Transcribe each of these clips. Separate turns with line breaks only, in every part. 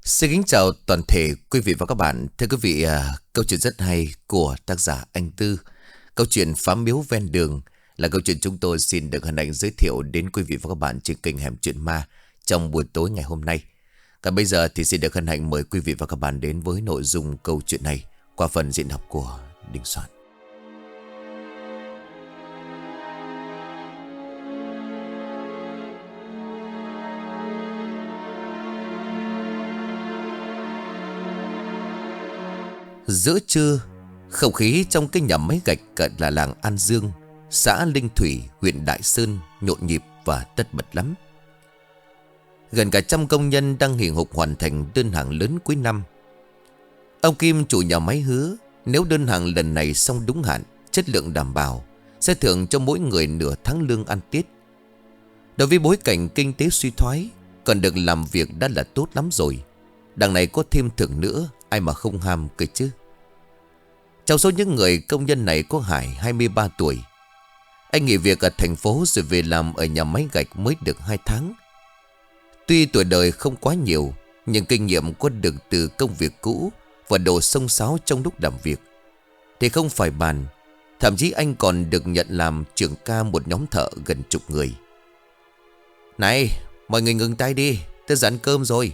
Xin kính chào toàn thể quý vị và các bạn. Thưa quý vị, câu chuyện rất hay của tác giả Anh Tư. Câu chuyện Phá Miếu Ven Đường là câu chuyện chúng tôi xin được hân hạnh giới thiệu đến quý vị và các bạn trên kênh Hẻm Chuyện Ma trong buổi tối ngày hôm nay. Còn bây giờ thì xin được hân hạnh mời quý vị và các bạn đến với nội dung câu chuyện này qua phần diễn đọc của Đình Soạn. Giữa trưa, không khí trong cái nhà máy gạch cận là làng An Dương, xã Linh Thủy, huyện Đại Sơn nhộn nhịp và tất bật lắm. Gần cả trăm công nhân đang hì hục hoàn thành đơn hàng lớn cuối năm. Ông Kim, chủ nhà máy hứa nếu đơn hàng lần này xong đúng hạn, chất lượng đảm bảo, sẽ thưởng cho mỗi người nửa tháng lương ăn Tết. Đối với bối cảnh kinh tế suy thoái, còn được làm việc đã là tốt lắm rồi. Đằng này có thêm thưởng nữa, ai mà không ham cơ chứ. Trong số những người công nhân này có Hải 23 tuổi. Anh nghỉ việc ở thành phố rồi về làm ở nhà máy gạch mới được 2 tháng. Tuy tuổi đời không quá nhiều, nhưng kinh nghiệm có được từ công việc cũ và độ xông xáo trong lúc làm việc thì không phải bàn. Thậm chí anh còn được nhận làm trưởng ca một nhóm thợ gần chục người. Này, mọi người ngừng tay đi, tôi dặn cơm rồi.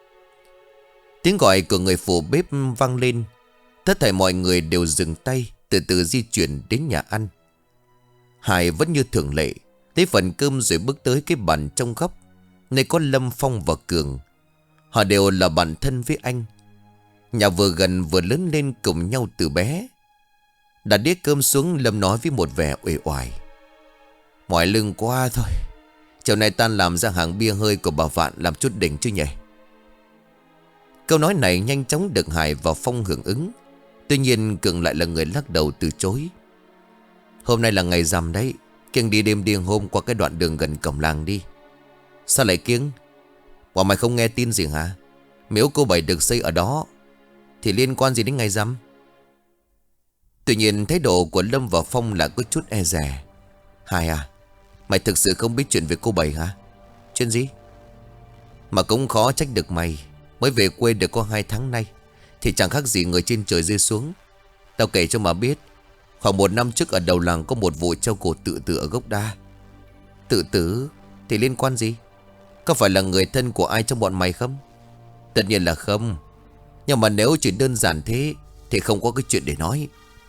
Tiếng gọi của người phụ bếp vang lên. Tất thảy mọi người đều dừng tay, từ từ di chuyển đến nhà ăn. Hải vẫn như thường lệ, lấy phần cơm rồi bước tới cái bàn trong góc, nơi có Lâm, Phong và Cường. Họ đều là bạn thân với anh. Nhà vừa gần vừa lớn lên cùng nhau từ bé. Đặt đĩa cơm xuống, Lâm nói với một vẻ uể oải: Mỏi lưng quá thôi. Chiều nay tan làm ra hàng bia hơi của bà Vạn làm chút đỉnh chứ nhỉ. Câu nói này nhanh chóng được Hải và Phong hưởng ứng. Tuy nhiên Cường lại là người lắc đầu từ chối. Hôm nay là ngày rằm đấy, kiêng đi đêm điên hôm qua cái đoạn đường gần cổng làng đi. Sao lại kiêng? Bọn mày không nghe tin gì hả? Miếu cô Bảy được xây ở đó thì liên quan gì đến ngày rằm? Tuy nhiên thái độ của Lâm và Phong là có chút e dè. Hải à, mày thực sự không biết chuyện về cô Bảy hả? Chuyện gì? Mà cũng khó trách được mày. Mới về quê được có 2 tháng nay thì chẳng khác gì người trên trời rơi xuống. Tao kể cho mà biết. Khoảng 1 năm trước ở đầu làng có một vụ treo cổ tự tử ở gốc đa. Tự tử thì liên quan gì? Có phải là người thân của ai trong bọn mày không? Tất nhiên là không. Nhưng mà nếu chỉ đơn giản thế thì không có cái chuyện để nói.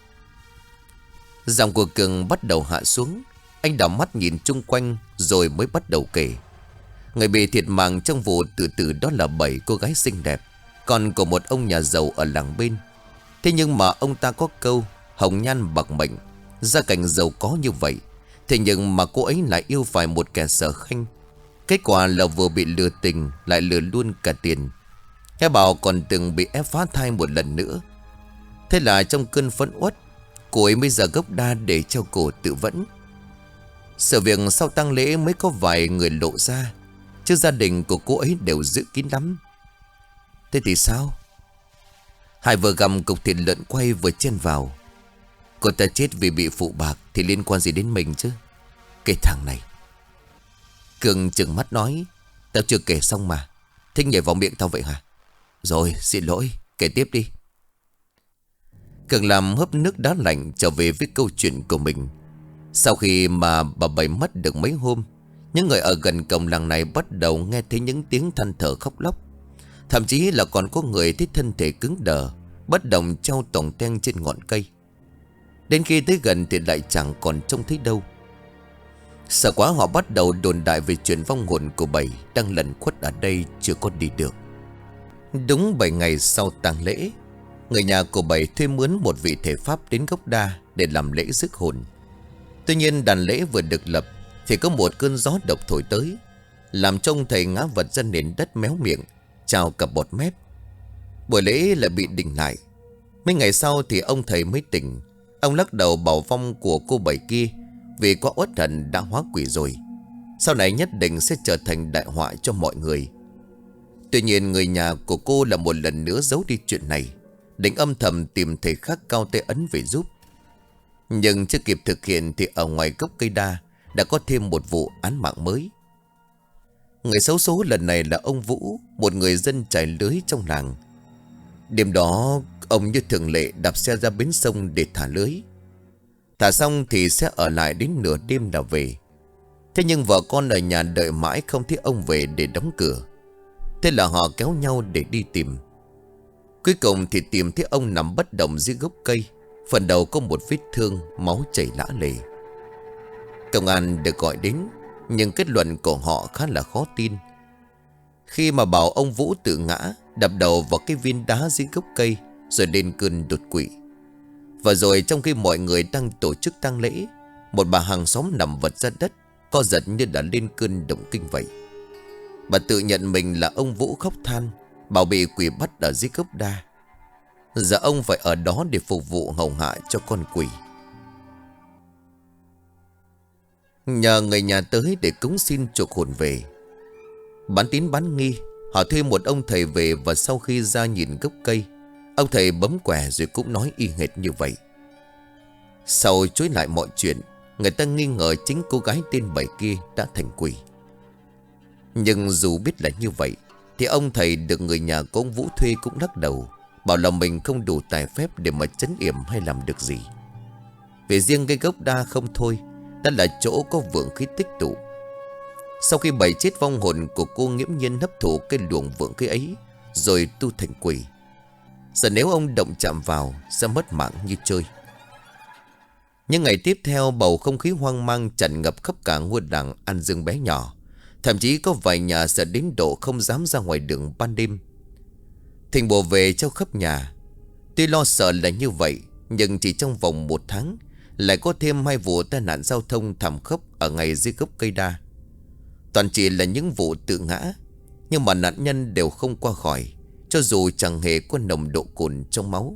Giọng của Cường bắt đầu hạ xuống. Anh đảo mắt nhìn chung quanh rồi mới bắt đầu kể. Người bị thiệt mạng trong vụ tự tử đó là 7 cô gái xinh đẹp, con của một ông nhà giàu ở làng bên. Thế nhưng mà ông ta có câu hồng nhan bạc mệnh, gia cảnh giàu có như vậy, thế nhưng mà cô ấy lại yêu phải một kẻ sở khanh. Kết quả là vừa bị lừa tình lại lừa luôn cả tiền. Nghe bảo còn từng bị ép phá thai một lần nữa. Thế là trong cơn phẫn uất, cô ấy mới ra gốc đa để treo cổ tự vẫn. Sự việc sau tang lễ mới có vài người lộ ra, chứ gia đình của cô ấy đều giữ kín lắm. Thế thì sao? Hải vừa gặm cục thịt lợn quay vừa chen vào. Cô ta chết vì bị phụ bạc thì liên quan gì đến mình chứ? Cái thằng này. Cường trừng mắt nói: Tao chưa kể xong mà. Thích nhảy vào miệng tao vậy hả? Rồi, xin lỗi, kể tiếp đi. Cường làm hớp nước đá lạnh trở về với câu chuyện của mình. Sau khi mà bà Bảy mất được mấy hôm, những người ở gần cổng làng này bắt đầu nghe thấy những tiếng than thở khóc lóc. Thậm chí là còn có người thấy thân thể cứng đờ, bất động treo tòng teng trên ngọn cây. Đến khi tới gần thì lại chẳng còn trông thấy đâu. Sợ quá họ bắt đầu đồn đại về chuyện vong hồn của Bảy đang lẩn khuất ở đây chưa có đi được. Đúng 7 ngày sau tang lễ, người nhà của Bảy thuê mướn một vị thể pháp đến gốc đa để làm lễ rước hồn. Tuy nhiên đàn lễ vừa được lập thì có một cơn gió độc thổi tới, làm trông thầy ngã vật ra nền đất méo miệng, trào cả bọt mép. Buổi lễ lại bị đình lại. Mấy ngày sau thì ông thầy mới tỉnh. Ông lắc đầu bảo vong của cô Bảy kia vì quá uất hận đã hóa quỷ rồi, sau này nhất định sẽ trở thành đại họa cho mọi người. Tuy nhiên người nhà của cô là một lần nữa giấu đi chuyện này, định âm thầm tìm thầy khác cao tay ấn về giúp. Nhưng chưa kịp thực hiện thì ở ngoài gốc cây đa đã có thêm một vụ án mạng mới. Người xấu số lần này là ông Vũ, một người dân trải lưới trong làng. Đêm đó ông như thường lệ đạp xe ra bến sông để thả lưới. Thả xong thì sẽ ở lại đến nửa đêm là về. Thế nhưng vợ con ở nhà đợi mãi không thấy ông về để đóng cửa. Thế là họ kéo nhau để đi tìm. Cuối cùng thì tìm thấy ông nằm bất động dưới gốc cây. Phần đầu có một vết thương, máu chảy lã lề. Công an được gọi đến, nhưng kết luận của họ khá là khó tin. Khi mà bảo ông Vũ tự ngã, đập đầu vào cái viên đá dưới gốc cây, rồi lên cơn đột quỵ. Và rồi trong khi mọi người đang tổ chức tang lễ, một bà hàng xóm nằm vật ra đất, co giật như đã lên cơn động kinh vậy. Bà tự nhận mình là ông Vũ, khóc than bảo bị quỷ bắt ở dưới gốc đa. Giờ ông phải ở đó để phục vụ hầu hạ cho con quỷ. Nhờ người nhà tới để cúng xin chuộc hồn về. Bán tín bán nghi, họ thuê một ông thầy về. Và sau khi ra nhìn gốc cây, ông thầy bấm quẻ rồi cũng nói y hệt như vậy. Sau chối lại mọi chuyện, người ta nghi ngờ chính cô gái tên Bảy kia đã thành quỷ. Nhưng dù biết là như vậy, thì ông thầy được người nhà của ông Vũ thuê cũng lắc đầu, bảo là mình không đủ tài phép để mà trấn yểm hay làm được gì. Về riêng cái gốc đa không thôi, đó là chỗ có vượng khí tích tụ. Sau khi Bảy chết, vong hồn của cô nghiễm nhiên hấp thụ cái luồng vượng khí ấy, rồi tu thành quỷ. Giờ nếu ông động chạm vào, sẽ mất mạng như chơi. Những ngày tiếp theo, bầu không khí hoang mang tràn ngập khắp cả ngôi làng An Dương bé nhỏ. Thậm chí có vài nhà sợ đến độ không dám ra ngoài đường ban đêm. Thỉnh bồ về treo khắp nhà. Tuy lo sợ là như vậy, nhưng chỉ trong vòng 1 tháng lại có thêm 2 vụ tai nạn giao thông thảm khốc ở ngay dưới gốc cây đa. Toàn chỉ là những vụ tự ngã, nhưng mà nạn nhân đều không qua khỏi, cho dù chẳng hề có nồng độ cồn trong máu.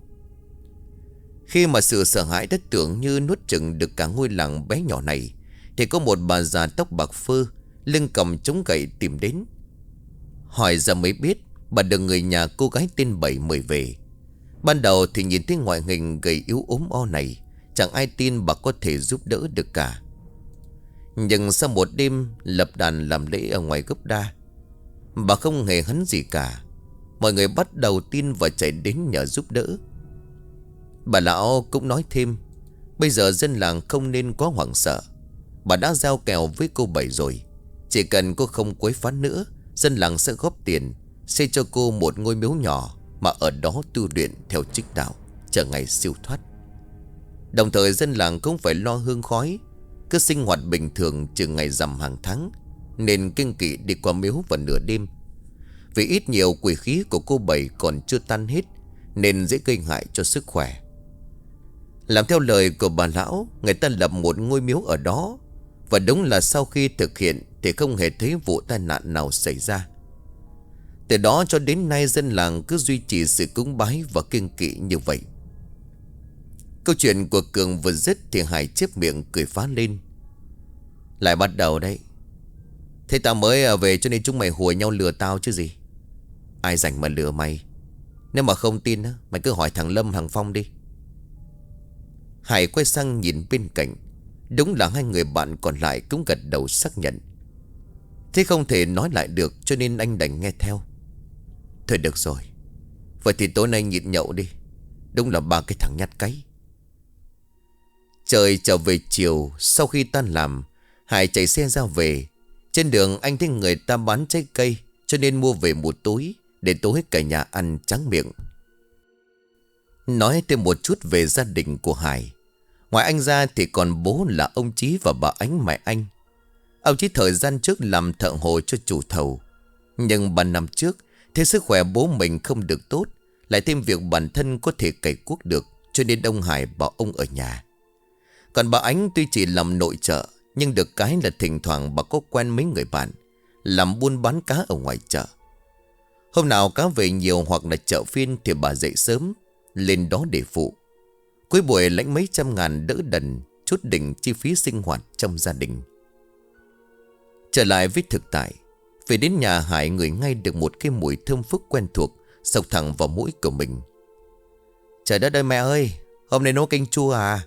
Khi mà sự sợ hãi đất tưởng như nuốt chửng được cả ngôi làng bé nhỏ này, thì có một bà già tóc bạc phơ, lưng cầm chống gậy tìm đến. Hỏi ra mới biết bà được người nhà cô gái tên Bảy mời về. Ban đầu thì nhìn thấy ngoại hình gầy yếu ốm o này, chẳng ai tin bà có thể giúp đỡ được cả. Nhưng sau một đêm lập đàn làm lễ ở ngoài gốc đa, bà không hề hấn gì cả. Mọi người bắt đầu tin và chạy đến nhờ giúp đỡ. Bà lão cũng nói thêm, bây giờ dân làng không nên quá hoảng sợ. Bà đã giao kèo với cô Bảy rồi. Chỉ cần cô không quấy phá nữa, dân làng sẽ góp tiền xây cho cô một ngôi miếu nhỏ, mà ở đó tu luyện theo trích đạo, chờ ngày siêu thoát. Đồng thời dân làng cũng phải lo hương khói, cứ sinh hoạt bình thường trừ ngày rằm hàng tháng, nên kiêng kỵ đi qua miếu vào nửa đêm. Vì ít nhiều quỷ khí của cô Bảy còn chưa tan hết, nên dễ gây hại cho sức khỏe. Làm theo lời của bà lão, người ta lập một ngôi miếu ở đó. Và đúng là sau khi thực hiện thì không hề thấy vụ tai nạn nào xảy ra. Từ đó cho đến nay, dân làng cứ duy trì sự cúng bái và kiêng kỵ như vậy. Câu chuyện của Cường vừa dứt thì Hải chép miệng cười phá lên. Lại bắt đầu đấy. Thế tao mới về cho nên chúng mày hùa nhau lừa tao chứ gì. Ai rảnh mà lừa mày. Nếu mà không tin mày cứ hỏi thằng Lâm, thằng Phong đi. Hải quay sang nhìn bên cạnh. Đúng là 2 người bạn còn lại cũng gật đầu xác nhận. Thế không thể nói lại được, cho nên anh đành nghe theo. Thôi được rồi, vậy thì tối nay nhịn nhậu đi. Đúng là 3 cái thằng nhát cái. Trời trở về chiều. Sau khi tan làm, Hải chạy xe ra về. Trên đường anh thấy người ta bán trái cây, cho nên mua về một túi, để tối cả nhà ăn tráng miệng. Nói thêm một chút về gia đình của Hải. Ngoài anh ra thì còn bố là ông Chí và bà Ánh mẹ anh. Ông Chí thời gian trước làm thợ hồ cho chủ thầu. Nhưng 3 năm trước, thế sức khỏe bố mình không được tốt, lại thêm việc bản thân có thể cày cuốc được, cho nên ông Hải bảo ông ở nhà. Còn bà Ánh tuy chỉ làm nội trợ, nhưng được cái là thỉnh thoảng bà có quen mấy người bạn làm buôn bán cá ở ngoài chợ. Hôm nào cá về nhiều hoặc là chợ phiên thì bà dậy sớm lên đó để phụ. Cuối buổi lãnh mấy trăm ngàn đỡ đần, chút đỉnh chi phí sinh hoạt trong gia đình. Trở lại với thực tại, về đến nhà Hải ngửi ngay được một cái mùi thơm phức quen thuộc xộc thẳng vào mũi của mình. Trời đất ơi mẹ ơi, hôm nay nấu canh chua à?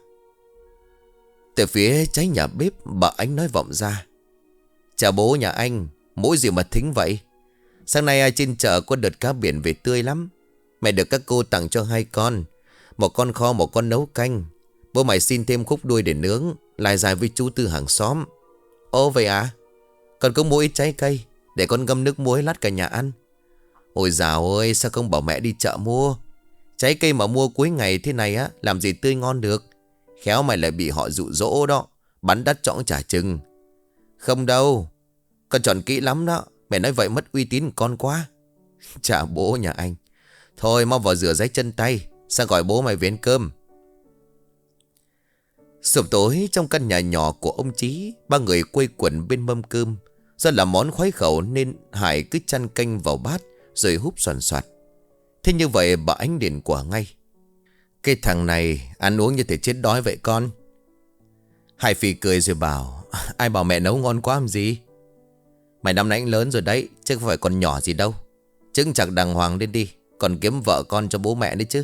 Từ phía trái nhà bếp, bà Ánh nói vọng ra. Chào bố nhà anh, Mỗi gì mà thính vậy? Sáng nay ai trên chợ có đợt cá biển về tươi lắm. Mẹ được các cô tặng cho 2 con. Một con kho, một con nấu canh. Bố mày xin thêm khúc đuôi để nướng, lại dài với chú Tư hàng xóm. Ồ vậy à? Còn có mua ít trái cây để con ngâm nước muối lát cả nhà ăn. Ôi dào ơi, sao không bảo mẹ đi chợ mua? Trái cây mà mua cuối ngày thế này á, làm gì tươi ngon được. Khéo mày lại bị họ dụ dỗ đó, bắn đắt chõng chả chừng. Không đâu, con chọn kỹ lắm đó. Mẹ nói vậy mất uy tín con quá. Chà bố nhà anh. Thôi mau vào rửa ráy chân tay, sang gọi bố mày về ăn cơm. Sụp tối trong căn nhà nhỏ của ông Chí, ba người quây quần bên mâm cơm. Do là món khoái khẩu nên Hải cứ chăn canh vào bát rồi húp xoàn xoạt. Thế như vậy bà Ánh liền quả ngay. Cái thằng này ăn uống như thể chết đói vậy con. Hải phì cười rồi bảo, ai bảo mẹ nấu ngon quá làm gì? Mày năm nay anh lớn rồi đấy, chứ không phải còn nhỏ gì đâu. Chững chạc đàng hoàng lên đi, còn kiếm vợ con cho bố mẹ đấy chứ.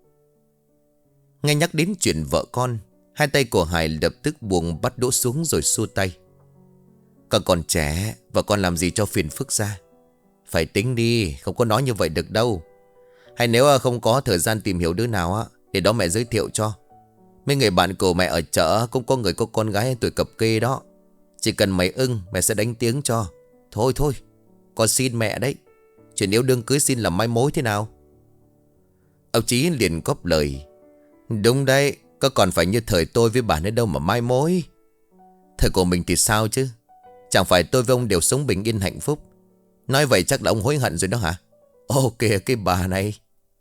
Nghe nhắc đến chuyện vợ con, hai tay của Hải lập tức buông bắt đũa xuống rồi xua tay. Con còn trẻ, vợ con làm gì cho phiền phức ra. Phải tính đi, không có nói như vậy được đâu. Hay nếu không có thời gian tìm hiểu đứa nào á, để đó mẹ giới thiệu cho. Mấy người bạn của mẹ ở chợ cũng có người có con gái tuổi cập kê đó. Chỉ cần mày ưng, mẹ sẽ đánh tiếng cho. Thôi thôi, con xin mẹ đấy. Chuyện yêu đương cưới xin làm mai mối thế nào? Ông Chí liền góp lời. Đúng đấy, có còn phải như thời tôi với bà nữa đâu mà mai mối. Thời của mình thì sao chứ? Chẳng phải tôi với ông đều sống bình yên hạnh phúc. Nói vậy chắc là ông hối hận rồi đó hả? Ô kìa cái bà này.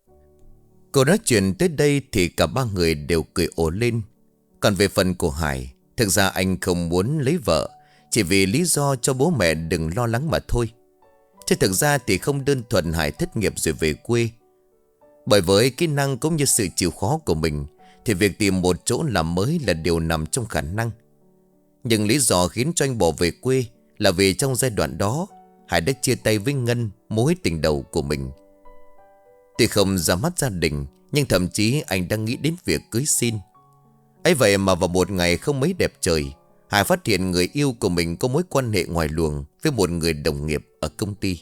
Cô nói chuyện tới đây thì cả ba người đều cười ồ lên. Còn về phần của Hải, thực ra anh không muốn lấy vợ chỉ vì lý do cho bố mẹ đừng lo lắng mà thôi. Chứ thực ra thì không đơn thuần Hải thất nghiệp rồi về quê. Bởi với kỹ năng cũng như sự chịu khó của mình thì việc tìm một chỗ làm mới là điều nằm trong khả năng. Nhưng lý do khiến cho anh bỏ về quê là vì trong giai đoạn đó Hải đã chia tay với Ngân, mối tình đầu của mình. Tuy không ra mắt gia đình, nhưng thậm chí anh đang nghĩ đến việc cưới xin. Ấy vậy mà vào một ngày không mấy đẹp trời, Hải phát hiện người yêu của mình có mối quan hệ ngoài luồng với một người đồng nghiệp ở công ty.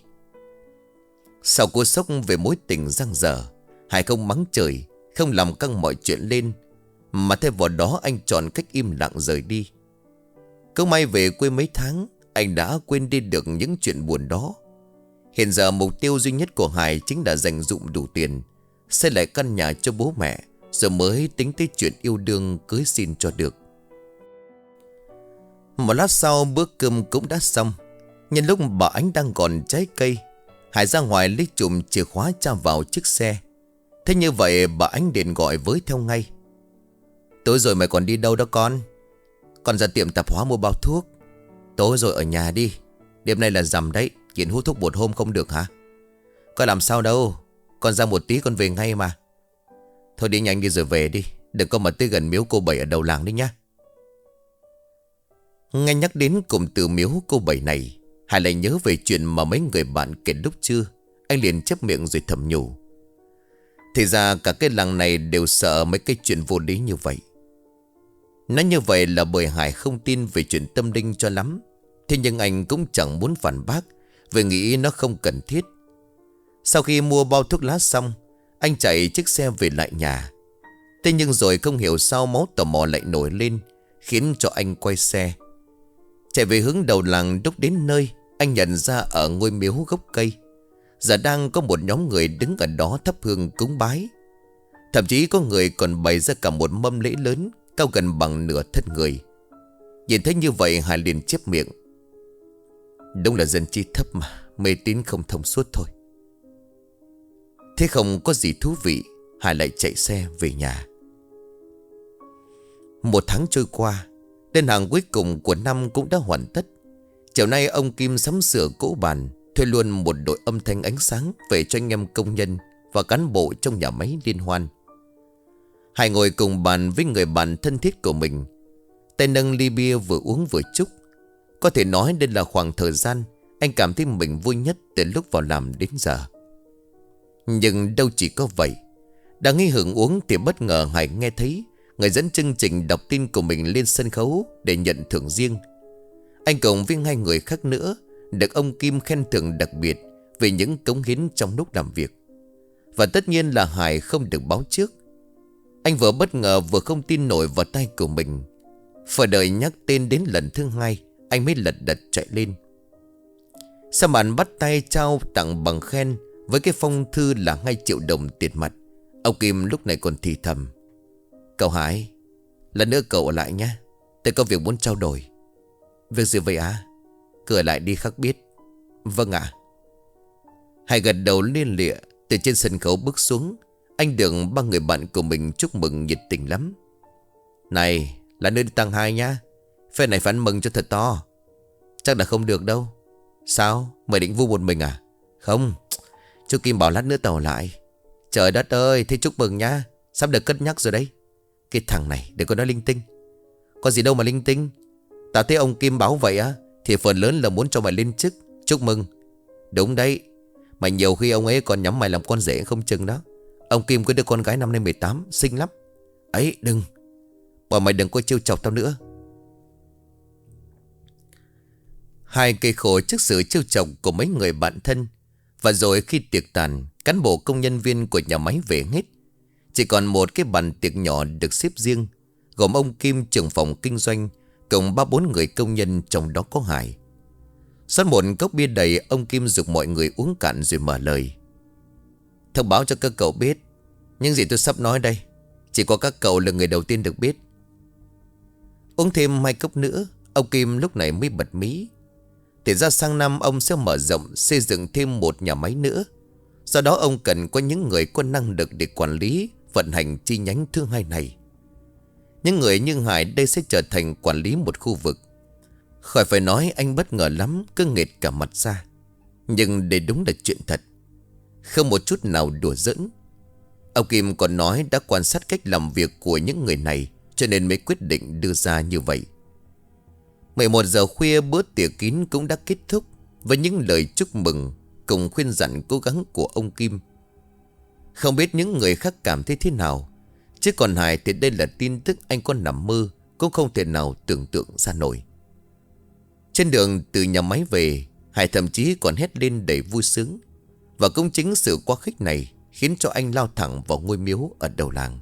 Sau cú sốc về mối tình giang dở, Hải không mắng trời, không làm căng mọi chuyện lên, mà thay vào đó anh chọn cách im lặng rời đi. Không may về quê mấy tháng, anh đã quên đi được những chuyện buồn đó. Hiện giờ mục tiêu duy nhất của Hải chính là dành dụm đủ tiền, xây lại căn nhà cho bố mẹ, rồi mới tính tới chuyện yêu đương cưới xin cho được. Một lát sau bữa cơm cũng đã xong. Nhân lúc bà Ánh đang còn trái cây, Hải ra ngoài lấy chùm chìa khóa tra vào chiếc xe. Thế như vậy bà Ánh điện gọi với theo ngay. Tối rồi mày còn đi đâu đó con? Con ra tiệm tạp hóa mua bao thuốc. Tối rồi ở nhà đi, đêm nay là rằm đấy, nghiện hút thuốc một hôm không được hả? Con làm sao đâu, con ra một tí con về ngay mà. Thôi đi nhanh đi rồi về đi, đừng có mà tới gần miếu cô Bảy ở đầu làng đấy nhá. Nghe nhắc đến cụm từ miếu cô Bảy này, Hải lại nhớ về chuyện mà mấy người bạn kể lúc trưa. Anh liền chép miệng rồi thầm nhủ. Thì ra cả cái làng này đều sợ mấy cái chuyện vô lý như vậy. Nói như vậy là bởi Hải không tin về chuyện tâm linh cho lắm. Thế nhưng anh cũng chẳng muốn phản bác, vì nghĩ nó không cần thiết. Sau khi mua bao thuốc lá xong, anh chạy chiếc xe về lại nhà. Thế nhưng rồi không hiểu sao máu tò mò lại nổi lên, khiến cho anh quay xe chạy về hướng đầu làng. Lúc đến nơi, anh nhận ra ở ngôi miếu gốc cây giờ đang có một nhóm người đứng ở đó thắp hương cúng bái. Thậm chí có người còn bày ra cả một mâm lễ lớn cao gần bằng nửa thân người. Nhìn thấy như vậy Hải liền chép miệng. Đúng là dân trí thấp mà, mê tín không thông suốt thôi. Thế không có gì thú vị, Hải lại chạy xe về nhà. Một tháng trôi qua, đơn hàng cuối cùng của năm cũng đã hoàn tất. Chiều nay ông Kim sắm sửa cỗ bàn, thuê luôn một đội âm thanh ánh sáng về cho anh em công nhân và cán bộ trong nhà máy liên hoan. Hải ngồi cùng bàn với người bạn thân thiết của mình, tay nâng ly bia vừa uống vừa chúc. Có thể nói đây là khoảng thời gian anh cảm thấy mình vui nhất từ lúc vào làm đến giờ. Nhưng đâu chỉ có vậy. Đang nghi hưởng uống thì bất ngờ Hải nghe thấy người dẫn chương trình đọc tin của mình lên sân khấu để nhận thưởng riêng. Anh cùng với hai người khác nữa được ông Kim khen thưởng đặc biệt về những cống hiến trong lúc làm việc. Và tất nhiên là Hải không được báo trước. Anh vừa bất ngờ vừa không tin nổi vào tay của mình. Phải đợi nhắc tên đến lần thứ hai, anh mới lật đật chạy lên. Sa Mạn bắt tay trao tặng bằng khen với cái phong thư là 2 triệu đồng tiền mặt. Ông Kim lúc này còn thì thầm: "Cậu Hải, lần nữa cậu ở lại nhé. Tôi có việc muốn trao đổi." "Việc gì vậy à?" "Cứ ở lại đi khắc biết." "Vâng ạ." Hải gật đầu liên lịa. Từ trên sân khấu bước xuống, anh được 3 người bạn của mình chúc mừng nhiệt tình lắm. "Này, là nơi đi tăng 2 nhá. Phe này phải ăn mừng cho thật to." "Chắc là không được đâu." "Sao? Mày định vu một mình à?" "Không, chú Kim bảo lát nữa tàu lại." "Trời đất ơi, thế chúc mừng nhá. Sắp được cất nhắc rồi đấy." "Cái thằng này đừng có nói linh tinh." "Có gì đâu mà linh tinh. Tao thấy ông Kim báo vậy á, thì phần lớn là muốn cho mày lên chức. Chúc mừng." "Đúng đấy. Mà nhiều khi ông ấy còn nhắm mày làm con rể không chừng đó. Ông Kim có đứa con gái năm nay 18, xinh lắm." "Ấy đừng. Bảo mày đừng có trêu chọc tao nữa." Hai cây khổ trước sự trêu chọc của mấy người bạn thân. Và rồi khi tiệc tàn, cán bộ công nhân viên của nhà máy về hết. Chỉ còn một cái bàn tiệc nhỏ được xếp riêng, gồm ông Kim trưởng phòng kinh doanh cùng 3-4 người công nhân, trong đó có Hải. Xót một cốc bia đầy, ông Kim giục mọi người uống cạn rồi mở lời: "Thông báo cho các cậu biết, những gì tôi sắp nói đây chỉ có các cậu là người đầu tiên được biết." Uống thêm 2 cốc nữa, ông Kim lúc này mới bật mí. Thì ra sang năm ông sẽ mở rộng xây dựng thêm một nhà máy nữa. Do đó ông cần có những người có năng lực để quản lý, vận hành chi nhánh thứ hai này. Những người như Hải đây sẽ trở thành quản lý một khu vực. Khỏi phải nói, anh bất ngờ lắm, cứ nghệt cả mặt ra. Nhưng đây đúng là chuyện thật, không một chút nào đùa giỡn. Ông Kim còn nói đã quan sát cách làm việc của những người này, cho nên mới quyết định đưa ra như vậy. 11 giờ khuya, bữa tiệc kín cũng đã kết thúc với những lời chúc mừng cùng khuyên dặn cố gắng của ông Kim. Không biết những người khác cảm thấy thế nào, chứ còn Hải thì đây là tin tức anh có nằm mơ cũng không thể nào tưởng tượng ra nổi. Trên đường từ nhà máy về, Hải thậm chí còn hét lên đầy vui sướng. Và cũng chính sự quá khích này khiến cho anh lao thẳng vào ngôi miếu ở đầu làng.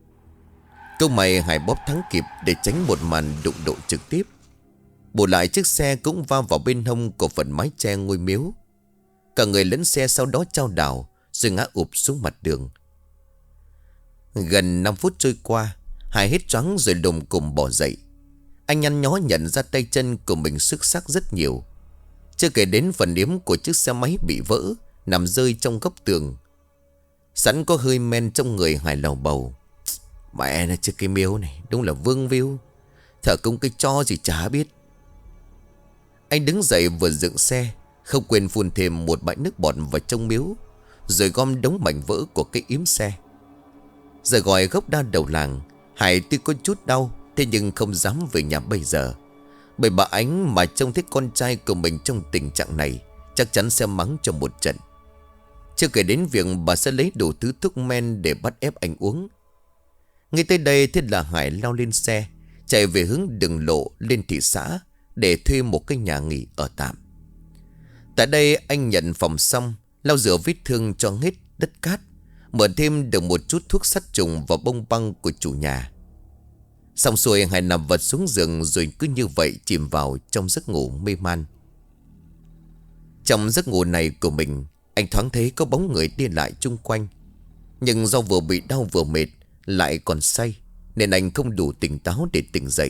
Câu mày Hải bóp thắng kịp để tránh một màn đụng độ trực tiếp. Bù lại chiếc xe cũng va vào bên hông của phần mái che ngôi miếu. Cả người lẫn xe sau đó chao đảo rồi ngã ụp xuống mặt đường. Gần 5 phút trôi qua, Hải hết choáng rồi đùng cùng bỏ dậy. Anh nhăn nhó nhận ra tay chân của mình xước xác rất nhiều. Chưa kể đến phần yếm của chiếc xe máy bị vỡ, nằm rơi trong góc tường. Sẵn có hơi men trong người, Hải lầu bầu: "Mẹ nó chứ, cái miếu này đúng là vương víu, thờ cúng cái cho gì chả biết." Anh đứng dậy vừa dựng xe, không quên phun thêm một bãi nước bọt vào trong miếu, rồi gom đống mảnh vỡ của cái yếm xe. Giờ gọi gốc đa đầu làng, Hải tuy có chút đau, thế nhưng không dám về nhà bây giờ. Bởi bà Ánh mà trông thấy con trai của mình trong tình trạng này, chắc chắn sẽ mắng cho một trận. Chưa kể đến việc bà sẽ lấy đủ thứ thuốc men để bắt ép anh uống. Ngay tới đây, thế là Hải lao lên xe, chạy về hướng đường lộ lên thị xã để thuê một cái nhà nghỉ ở tạm. Tại đây anh nhận phòng xong, lau rửa vết thương cho hết đất cát, mở thêm được một chút thuốc sát trùng và bông băng của chủ nhà. Xong xuôi, Hải nằm vật xuống giường rồi cứ như vậy chìm vào trong giấc ngủ mê man. Trong giấc ngủ này của mình, anh thoáng thấy có bóng người đi lại chung quanh. Nhưng do vừa bị đau vừa mệt, lại còn say, nên anh không đủ tỉnh táo để tỉnh dậy.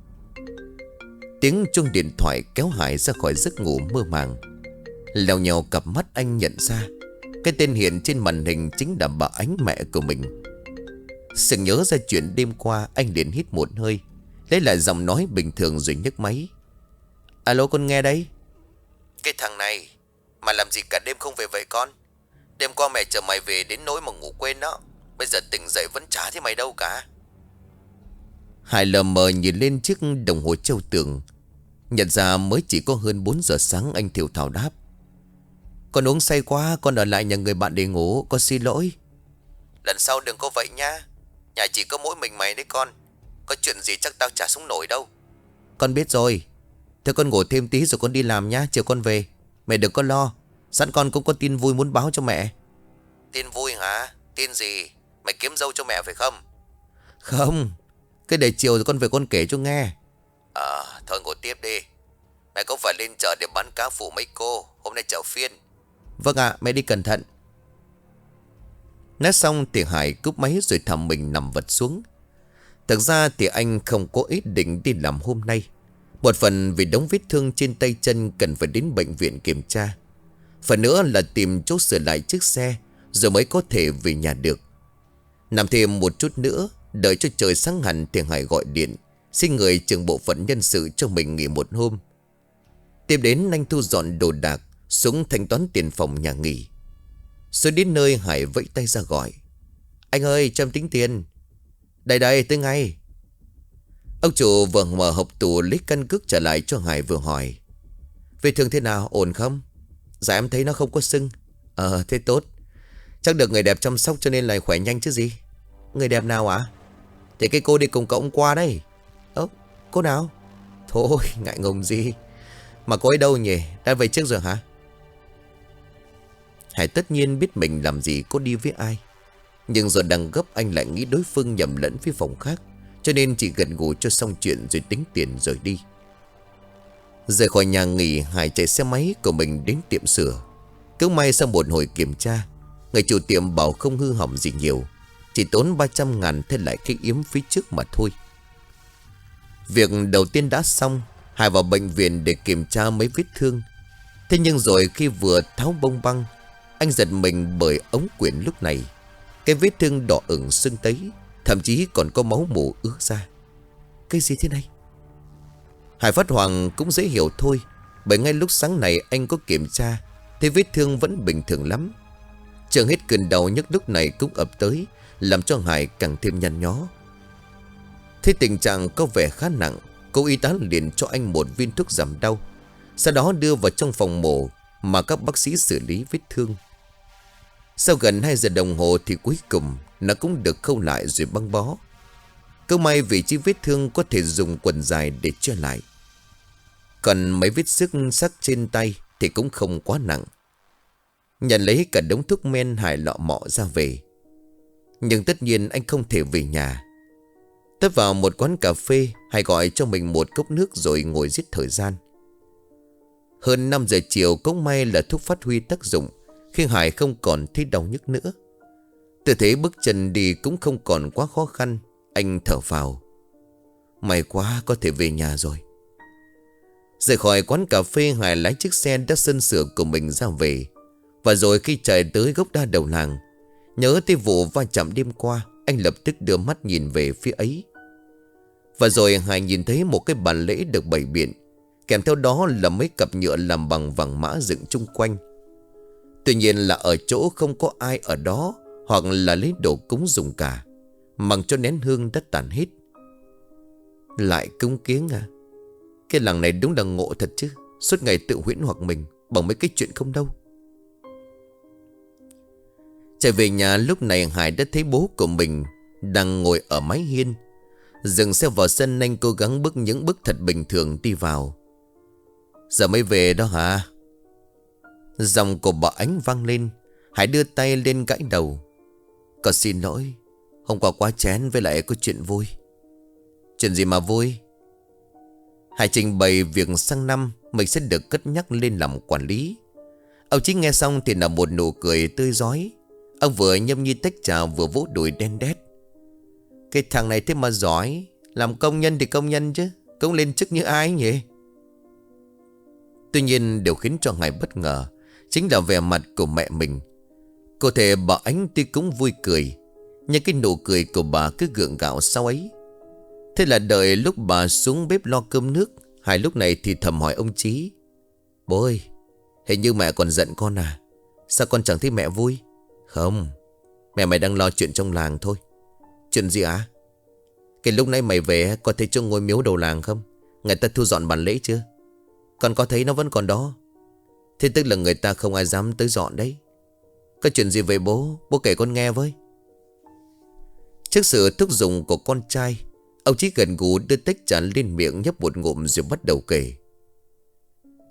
Tiếng chuông điện thoại kéo Hải ra khỏi giấc ngủ mơ màng. Lèo nhèo cặp mắt, anh nhận ra cái tên hiện trên màn hình chính là bà Ánh, mẹ của mình. Sực nhớ ra chuyện đêm qua, anh liền hít một hơi, lấy lại giọng nói bình thường rồi nhấc máy. "Alo, con nghe đấy." "Cái thằng này mà làm gì cả đêm không về vậy con? Đêm qua mẹ chờ mày về đến nỗi mà ngủ quên đó. Bây giờ tỉnh dậy vẫn chả thấy mày đâu cả." Hải lờ mờ nhìn lên chiếc đồng hồ treo tường, nhận ra mới chỉ có hơn 4 giờ sáng. Anh thều thào đáp: "Con uống say quá, con ở lại nhà người bạn để ngủ, con xin lỗi." "Lần sau đừng có vậy nha. Nhà chỉ có mỗi mình mày đấy con. Có chuyện gì chắc tao chả sống nổi đâu." "Con biết rồi." Thế con ngủ thêm tí rồi con đi làm nhá. Chiều con về. Mẹ đừng có lo. Sẵn con cũng có tin vui muốn báo cho mẹ. Tin vui hả? Tin gì? Mày kiếm dâu cho mẹ phải không? Không. Cái để chiều rồi con về con kể cho nghe. Thôi ngủ tiếp đi. Mẹ cũng phải lên chợ để bán cá phụ mấy cô. Hôm nay chợ phiên. Vâng ạ, mẹ đi cẩn thận. Nói xong thì Hải cúp máy rồi thầm mình nằm vật xuống. Thực ra thì anh không có ý định đi làm hôm nay. Một phần vì đống vết thương trên tay chân cần phải đến bệnh viện kiểm tra. Phần nữa là tìm chỗ sửa lại chiếc xe rồi mới có thể về nhà được. Nằm thêm một chút nữa, đợi cho trời sáng hẳn thì Hải gọi điện xin người trưởng bộ phận nhân sự cho mình nghỉ một hôm. Tiếp đến anh thu dọn đồ đạc xuống thanh toán tiền phòng nhà nghỉ. Rồi đến nơi Hải vẫy tay ra gọi. Anh ơi, cho em tính tiền. Đây đây, tới ngay. Ông chủ vừa mở hộp tủ lấy căn cước trả lại cho Hải vừa hỏi. Vết thương thế nào, ổn không? Dạ em thấy nó không có sưng. Thế tốt. Chắc được người đẹp chăm sóc cho nên là khỏe nhanh chứ gì. Người đẹp nào ạ? Thì cái cô đi cùng cậu hôm qua đấy. Cô nào? Thôi ngại ngùng gì. Mà cô ấy đâu nhỉ? Đã về trước rồi hả? Hải tất nhiên biết mình làm gì có đi với ai. Nhưng rồi đang gấp anh lại nghĩ đối phương nhầm lẫn với phòng khác. Cho nên chỉ gật gù cho xong chuyện rồi tính tiền rồi đi. Rời khỏi nhà nghỉ, Hải chạy xe máy của mình đến tiệm sửa. Cứ may sau một hồi kiểm tra, người chủ tiệm bảo không hư hỏng gì nhiều, chỉ tốn 300.000 thêm lại cái yếm phía trước mà thôi. Việc đầu tiên đã xong, Hải vào bệnh viện để kiểm tra mấy vết thương. Thế nhưng rồi khi vừa tháo bông băng, anh giật mình bởi ống quyển lúc này. Cái vết thương đỏ ửng sưng tấy, thậm chí còn có máu mủ ứa ra. Cái gì thế này? Hải phát hoảng cũng dễ hiểu thôi, bởi ngay lúc sáng này anh có kiểm tra thì vết thương vẫn bình thường lắm. Chẳng hết cơn đau nhức lúc này cũng ập tới, làm cho Hải càng thêm nhăn nhó. Thế tình trạng có vẻ khá nặng, cô y tá liền cho anh một viên thuốc giảm đau, sau đó đưa vào trong phòng mổ mà các bác sĩ xử lý vết thương. Sau gần 2 giờ đồng hồ thì cuối cùng nó cũng được khâu lại rồi băng bó. Cứ may vì chi vết thương có thể dùng quần dài để che lại. Còn mấy vết xước sắc trên tay thì cũng không quá nặng. Nhận lấy cả đống thuốc men, Hải lọ mọ ra về. Nhưng tất nhiên anh không thể về nhà. Tới vào một quán cà phê, Hải gọi cho mình một cốc nước rồi ngồi giết thời gian. Hơn 5 giờ chiều, cũng may là thuốc phát huy tác dụng khi Hải không còn thấy đau nhức nữa. Tư thế bước chân đi cũng không còn quá khó khăn. Anh thở phào. May quá, có thể về nhà rồi. Rời khỏi quán cà phê, Hải lái chiếc xe đã sơn sửa của mình ra về. Và rồi khi chạy tới gốc đa đầu làng, nhớ tới vụ va chạm đêm qua, anh lập tức đưa mắt nhìn về phía ấy. Và rồi Hải nhìn thấy một cái bàn lễ được bày biện, kèm theo đó là mấy cặp nhựa làm bằng vàng mã dựng chung quanh. Tuy nhiên là ở chỗ không có ai ở đó, hoặc là lấy đồ cúng dùng cả, mặc cho nén hương đã tàn hết. Lại cúng kiếng à? Cái làng này đúng là ngộ thật chứ. Suốt ngày tự huyễn hoặc mình bằng mấy cái chuyện không đâu. Chạy về nhà lúc này, Hải đã thấy bố của mình đang ngồi ở mái hiên. Dừng xe vào sân, anh cố gắng bước những bước thật bình thường đi vào. Giờ mới về đó hả? Giọng của bà Ánh vang lên. Hải đưa tay lên gãi đầu. Con xin lỗi, hôm qua quá chén, với lại có chuyện vui. Chuyện gì mà vui? Hải trình bày việc sang năm mình sẽ được cất nhắc lên làm quản lý. Ông Chính nghe xong thì là một nụ cười tươi rói. Ông vừa nhâm nhi tách trà vừa vỗ đùi đen đét. Cái thằng này thế mà giỏi. Làm công nhân thì công nhân chứ, cũng lên chức như ai nhỉ? Tuy nhiên điều khiến cho Hải bất ngờ chính là vẻ mặt của mẹ mình. Có thể bà Ánh tuy cũng vui cười, nhưng cái nụ cười của bà cứ gượng gạo sau ấy. Thế là đợi lúc bà xuống bếp lo cơm nước, Hải lúc này thì thầm hỏi ông Chí. Bố ơi, hình như mẹ còn giận con à? Sao con chẳng thấy mẹ vui? Không, mẹ mày đang lo chuyện trong làng thôi. Chuyện gì á? Cái lúc nãy mày về có thấy chỗ ngôi miếu đầu làng không? Người ta thu dọn bàn lễ chưa? Con có thấy nó vẫn còn đó. Thế tức là người ta không ai dám tới dọn đấy. Có chuyện gì vậy bố? Bố kể con nghe với. Trước sự thúc giục của con trai, ông Chí gần gù đưa tách trà lên miệng nhấp một ngụm rồi bắt đầu kể.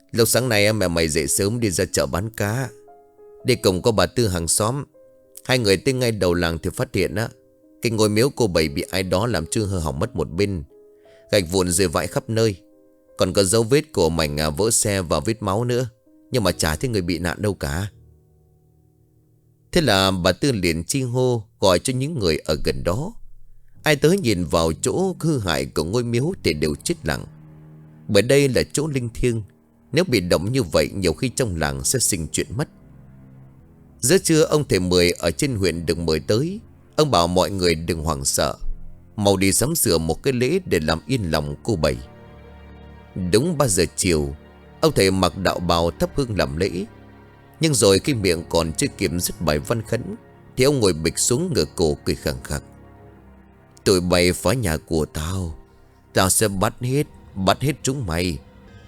Lúc sáng nay mẹ mày dậy sớm đi ra chợ bán cá. Đi cùng có bà Tư hàng xóm. Hai người tới ngay đầu làng thì phát hiện á, cái ngôi miếu cô Bảy bị ai đó làm trương hư hỏng mất một bên. Gạch vụn rơi vãi khắp nơi. Còn có dấu vết của mảnh vỡ xe và vết máu nữa. Nhưng mà chả thấy người bị nạn đâu cả. Thế là bà Tư liền chi hô gọi cho những người ở gần đó. Ai tới nhìn vào chỗ hư hại của ngôi miếu thì đều chết lặng. Bởi đây là chỗ linh thiêng. Nếu bị động như vậy nhiều khi trong làng sẽ sinh chuyện mất. Giữa trưa ông thầy Mười ở trên huyện được mời tới. Ông bảo mọi người đừng hoảng sợ, mau đi sắm sửa một cái lễ để làm yên lòng cô Bảy. Đúng 3 giờ chiều, ông thầy mặc đạo bào thắp hương làm lễ. Nhưng rồi khi miệng còn chưa kịp dứt bài văn khấn thì ông ngồi bịch xuống ngửa cổ cười khẳng khặc. Tụi bay phá nhà của tao, tao sẽ bắt hết chúng mày.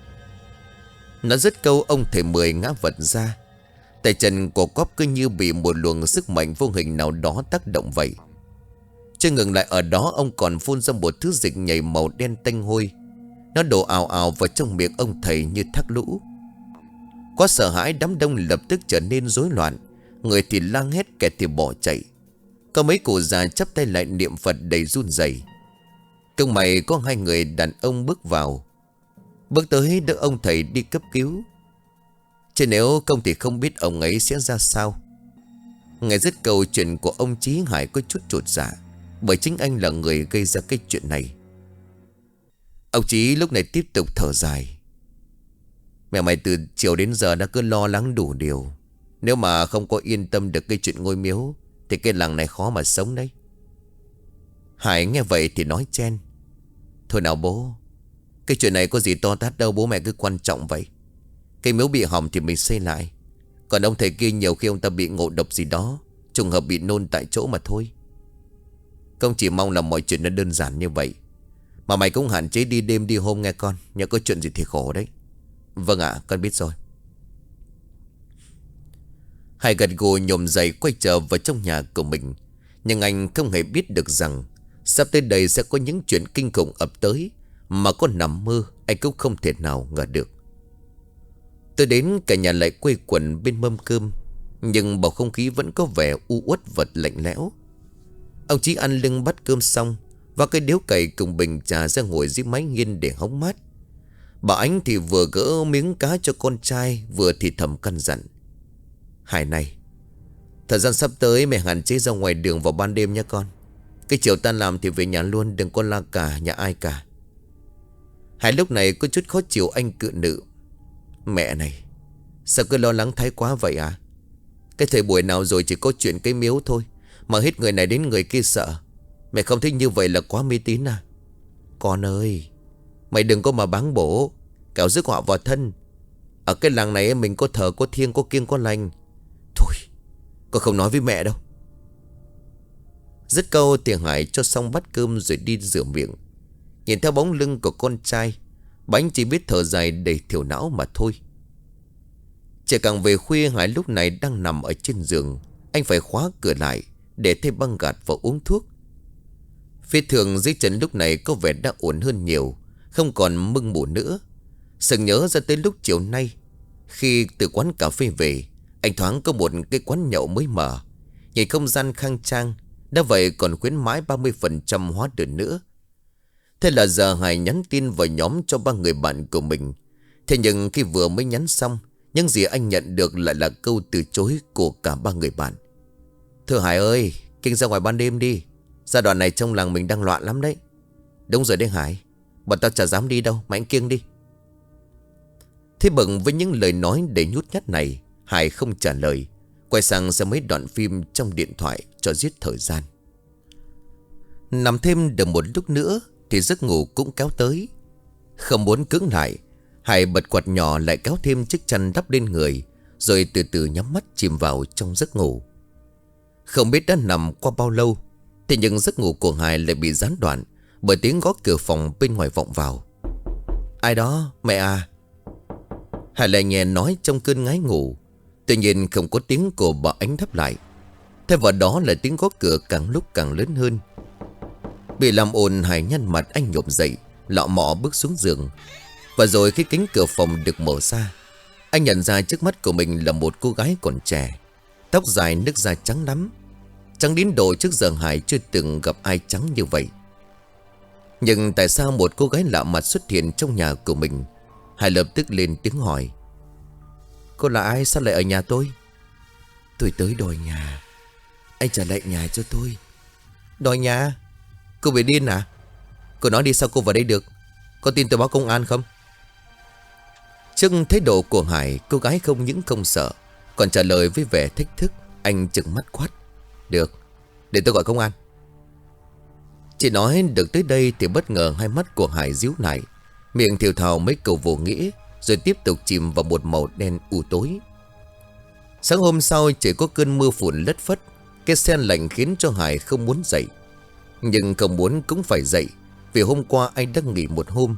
Nó dứt câu ông thầy Mười ngã vật ra. Tay chân của cóp cứ như bị một luồng sức mạnh vô hình nào đó tác động vậy. Chưa ngừng lại ở đó, ông còn phun ra một thứ dịch nhầy màu đen tanh hôi. Nó đổ ào ào vào trong miệng ông thầy như thác lũ. Quá sợ hãi, đám đông lập tức trở nên rối loạn. Người thì la hét, kẻ thì bỏ chạy. Có mấy cụ già chắp tay lại niệm Phật đầy run rẩy. Công mày có 2 người đàn ông bước vào, bước tới đỡ ông thầy đi cấp cứu. Chứ nếu không thì không biết ông ấy sẽ ra sao. Nghe dứt câu chuyện của ông Chí, Hải có chút chột dạ, bởi chính anh là người gây ra cái chuyện này. Ông Chí lúc này tiếp tục thở dài. Mẹ mày từ chiều đến giờ đã cứ lo lắng đủ điều. Nếu mà không có yên tâm được cái chuyện ngôi miếu thì cái làng này khó mà sống đấy. Hải nghe vậy thì nói chen. Thôi nào bố, cái chuyện này có gì to tát đâu, bố mẹ cứ quan trọng vậy. Cái miếu bị hỏng thì mình xây lại. Còn ông thầy kia nhiều khi ông ta bị ngộ độc gì đó, trùng hợp bị nôn tại chỗ mà thôi. Công chỉ mong là mọi chuyện nó đơn giản như vậy. Mà mày cũng hạn chế đi đêm đi hôm nghe con. Nhớ có chuyện gì thì khổ đấy. Vâng ạ, con biết rồi. Hải gật gù nhổm dậy quay trở vào trong nhà của mình. Nhưng anh không hề biết được rằng sắp tới đây sẽ có những chuyện kinh khủng ập tới mà có nằm mơ anh cũng không thể nào ngờ được. Tới đến cả nhà lại quây quần bên mâm cơm, nhưng bầu không khí vẫn có vẻ u uất và lạnh lẽo. Ông Chí ăn lưng bát cơm xong, và cái điếu cày cùng bình trà ra ngồi dưới mái hiên để hóng mát. Bà Ánh thì vừa gỡ miếng cá cho con trai, vừa thì thầm căn dặn. Hải này, thời gian sắp tới mẹ hạn chế ra ngoài đường vào ban đêm nha con. Cái chiều tan làm thì về nhà luôn, đừng có la cả nhà ai cả. Hải lúc này có chút khó chịu, anh cự nữ. Mẹ này, sao cứ lo lắng thái quá vậy à? Cái thời buổi nào rồi chỉ có chuyện cái miếu thôi mà hết người này đến người kia sợ. Mẹ không thích như vậy là quá mê tín à? Con ơi, mày đừng có mà báng bổ, kẻo rước họa vào thân. Ở cái làng này mình có thờ có thiêng có kiêng có lành. Thôi, con không nói với mẹ đâu. Dứt câu thì Hải cho xong bát cơm rồi đi rửa miệng. Nhìn theo bóng lưng của con trai, Bánh chỉ biết thở dài đầy thiểu não mà thôi. Chỉ càng về khuya, Hải lúc này đang nằm ở trên giường. Anh phải khóa cửa lại để thêm băng gạc và uống thuốc. Vết thương dưới chân lúc này có vẻ đã ổn hơn nhiều, không còn mưng mủ nữa. Sừng nhớ ra tới lúc chiều nay, khi từ quán cà phê về, anh thoáng có một cái quán nhậu mới mở. Nhìn không gian khang trang, đã vậy còn khuyến mãi 30% hóa đơn nữa. Thế là giờ Hải nhắn tin vào nhóm cho 3 người bạn của mình. Thế nhưng khi vừa mới nhắn xong, những gì anh nhận được lại là câu từ chối của cả 3 người bạn. Thưa Hải ơi, kinh ra ngoài ban đêm đi. Giai đoạn này trong làng mình đang loạn lắm đấy. Đúng rồi đấy Hải, bọn tao chả dám đi đâu, mày anh kiêng đi. Thế bận với những lời nói đầy nhút nhát này, Hải không trả lời, quay sang xem mấy đoạn phim trong điện thoại cho giết thời gian. Nằm thêm được một lúc nữa thì giấc ngủ cũng kéo tới. Không muốn cưỡng lại, Hải bật quạt nhỏ lại kéo thêm chiếc chăn đắp lên người, rồi từ từ nhắm mắt chìm vào trong giấc ngủ. Không biết đã nằm qua bao lâu, thì nhưng giấc ngủ của Hải lại bị gián đoạn bởi tiếng gõ cửa phòng bên ngoài vọng vào. Ai đó, mẹ à? Hải lại nghe nói trong cơn ngái ngủ. Tuy nhiên không có tiếng của bà Ánh đáp lại. Thay vào đó là tiếng gõ cửa càng lúc càng lớn hơn. Bị làm ồn, Hải nhăn mặt, anh nhổm dậy, lọ mọ bước xuống giường. Và rồi khi cánh cửa phòng được mở ra, anh nhận ra trước mắt của mình là một cô gái còn trẻ, tóc dài nước da trắng lắm. Trắng đến độ trước giờ Hải chưa từng gặp ai trắng như vậy. Nhưng tại sao một cô gái lạ mặt xuất hiện trong nhà của mình? Hải lập tức lên tiếng hỏi: cô là ai, sao lại ở nhà tôi? Tôi tới đòi nhà. Anh trả lại nhà cho tôi. Đòi nhà? Cô bị điên à? Cô nói đi, sao cô vào đây được? Có tin tôi báo công an không? Trước thái độ của Hải, cô gái không những không sợ, còn trả lời với vẻ thách thức. Anh trừng mắt quát: được, để tôi gọi công an. Chỉ nói được tới đây thì bất ngờ hai mắt của Hải díu lại, miệng thều thào mấy câu vô nghĩa, rồi tiếp tục chìm vào một màu đen u tối. Sáng hôm sau chỉ có cơn mưa phùn lất phất. Cái se lạnh khiến cho Hải không muốn dậy, nhưng không muốn cũng phải dậy, vì hôm qua anh đã nghỉ một hôm.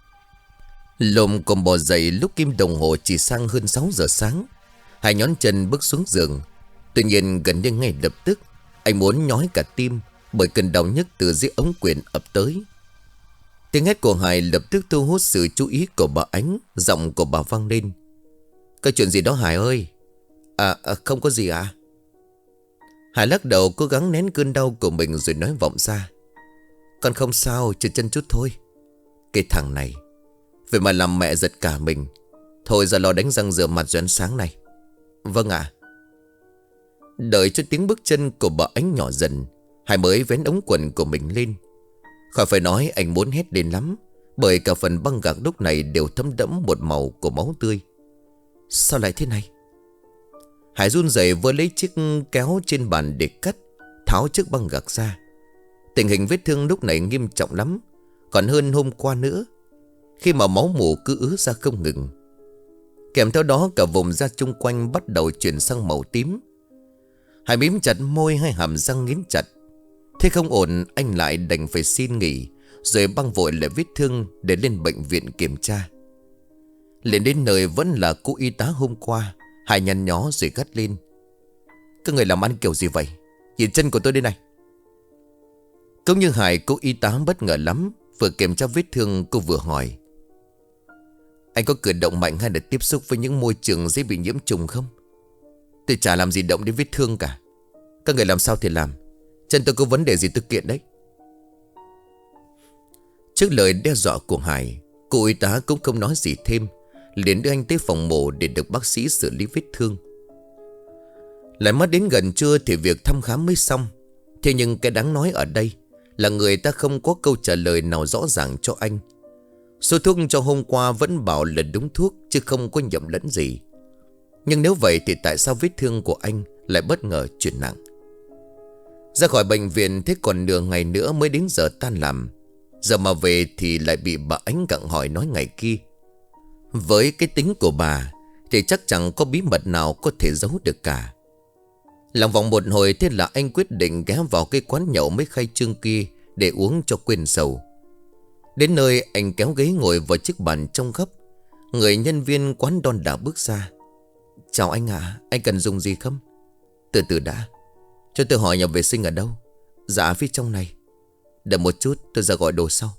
Lồm cồm bò dậy lúc kim đồng hồ chỉ sang hơn 6 giờ sáng. Hải nhón chân bước xuống giường. Tuy nhiên gần như ngay lập tức anh muốn nhói cả tim, bởi cơn đau nhức từ dưới ống quyển ập tới. Tiếng hét của Hải lập tức thu hút sự chú ý của bà Ánh. Giọng của bà vang lên: có chuyện gì đó Hải ơi? Không có gì ạ. Hải lắc đầu cố gắng nén cơn đau của mình rồi nói vọng ra: con không sao, trượt chân chút thôi. Cái thằng này vậy mà làm mẹ giật cả mình. Thôi ra lo đánh răng rửa mặt rồi ăn sáng này. Vâng ạ. Đợi cho tiếng bước chân của bà Ánh nhỏ dần, Hải mới vén ống quần của mình lên. Khỏi phải nói anh muốn hét lên lắm, bởi cả phần băng gạc lúc này đều thấm đẫm một màu của máu tươi. Sao lại thế này? Hải run rẩy vơ lấy chiếc kéo trên bàn để cắt, tháo chiếc băng gạc ra. Tình hình vết thương lúc này nghiêm trọng lắm, còn hơn hôm qua nữa, khi mà máu mủ cứ ứa ra không ngừng. Kèm theo đó cả vùng da chung quanh bắt đầu chuyển sang màu tím. Hải mím chặt môi, hai hàm răng nghiến chặt. Thế không ổn, anh lại đành phải xin nghỉ, rồi băng vội lại vết thương để lên bệnh viện kiểm tra. Lên đến nơi vẫn là cô y tá hôm qua. Hải nhăn nhó rồi gắt lên: các người làm ăn kiểu gì vậy? Nhìn chân của tôi đây này. Cũng như Hải, cô y tá bất ngờ lắm. Vừa kiểm tra vết thương cô vừa hỏi: anh có cử động mạnh hay là tiếp xúc với những môi trường dễ bị nhiễm trùng không? Tôi chả làm gì động đến vết thương cả. Các người làm sao thì làm, chân tôi có vấn đề gì tôi kiện đấy. Trước lời đe dọa của Hải, cô y tá cũng không nói gì thêm, liền đưa anh tới phòng mổ để được bác sĩ xử lý vết thương. Lại mất đến gần trưa thì việc thăm khám mới xong. Thế nhưng cái đáng nói ở đây là người ta không có câu trả lời nào rõ ràng cho anh. Số thuốc cho hôm qua vẫn bảo là đúng thuốc, chứ không có nhầm lẫn gì. Nhưng nếu vậy thì tại sao vết thương của anh lại bất ngờ chuyển nặng? Ra khỏi bệnh viện thế còn nửa ngày nữa mới đến giờ tan làm. Giờ mà về thì lại bị bà Ánh gặng hỏi nói ngày kia. Với cái tính của bà thì chắc chẳng có bí mật nào có thể giấu được cả. Lòng vòng một hồi, thế là anh quyết định ghé vào cái quán nhậu mới khai trương kia để uống cho quên sầu. Đến nơi anh kéo ghế ngồi vào chiếc bàn trong góc. Người nhân viên quán đon đả bước ra: chào anh ạ, anh cần dùng gì không? Từ từ đã, cho tôi hỏi nhà vệ sinh ở đâu? Dạ phía trong này. Đợi một chút, tôi ra gọi đồ sau.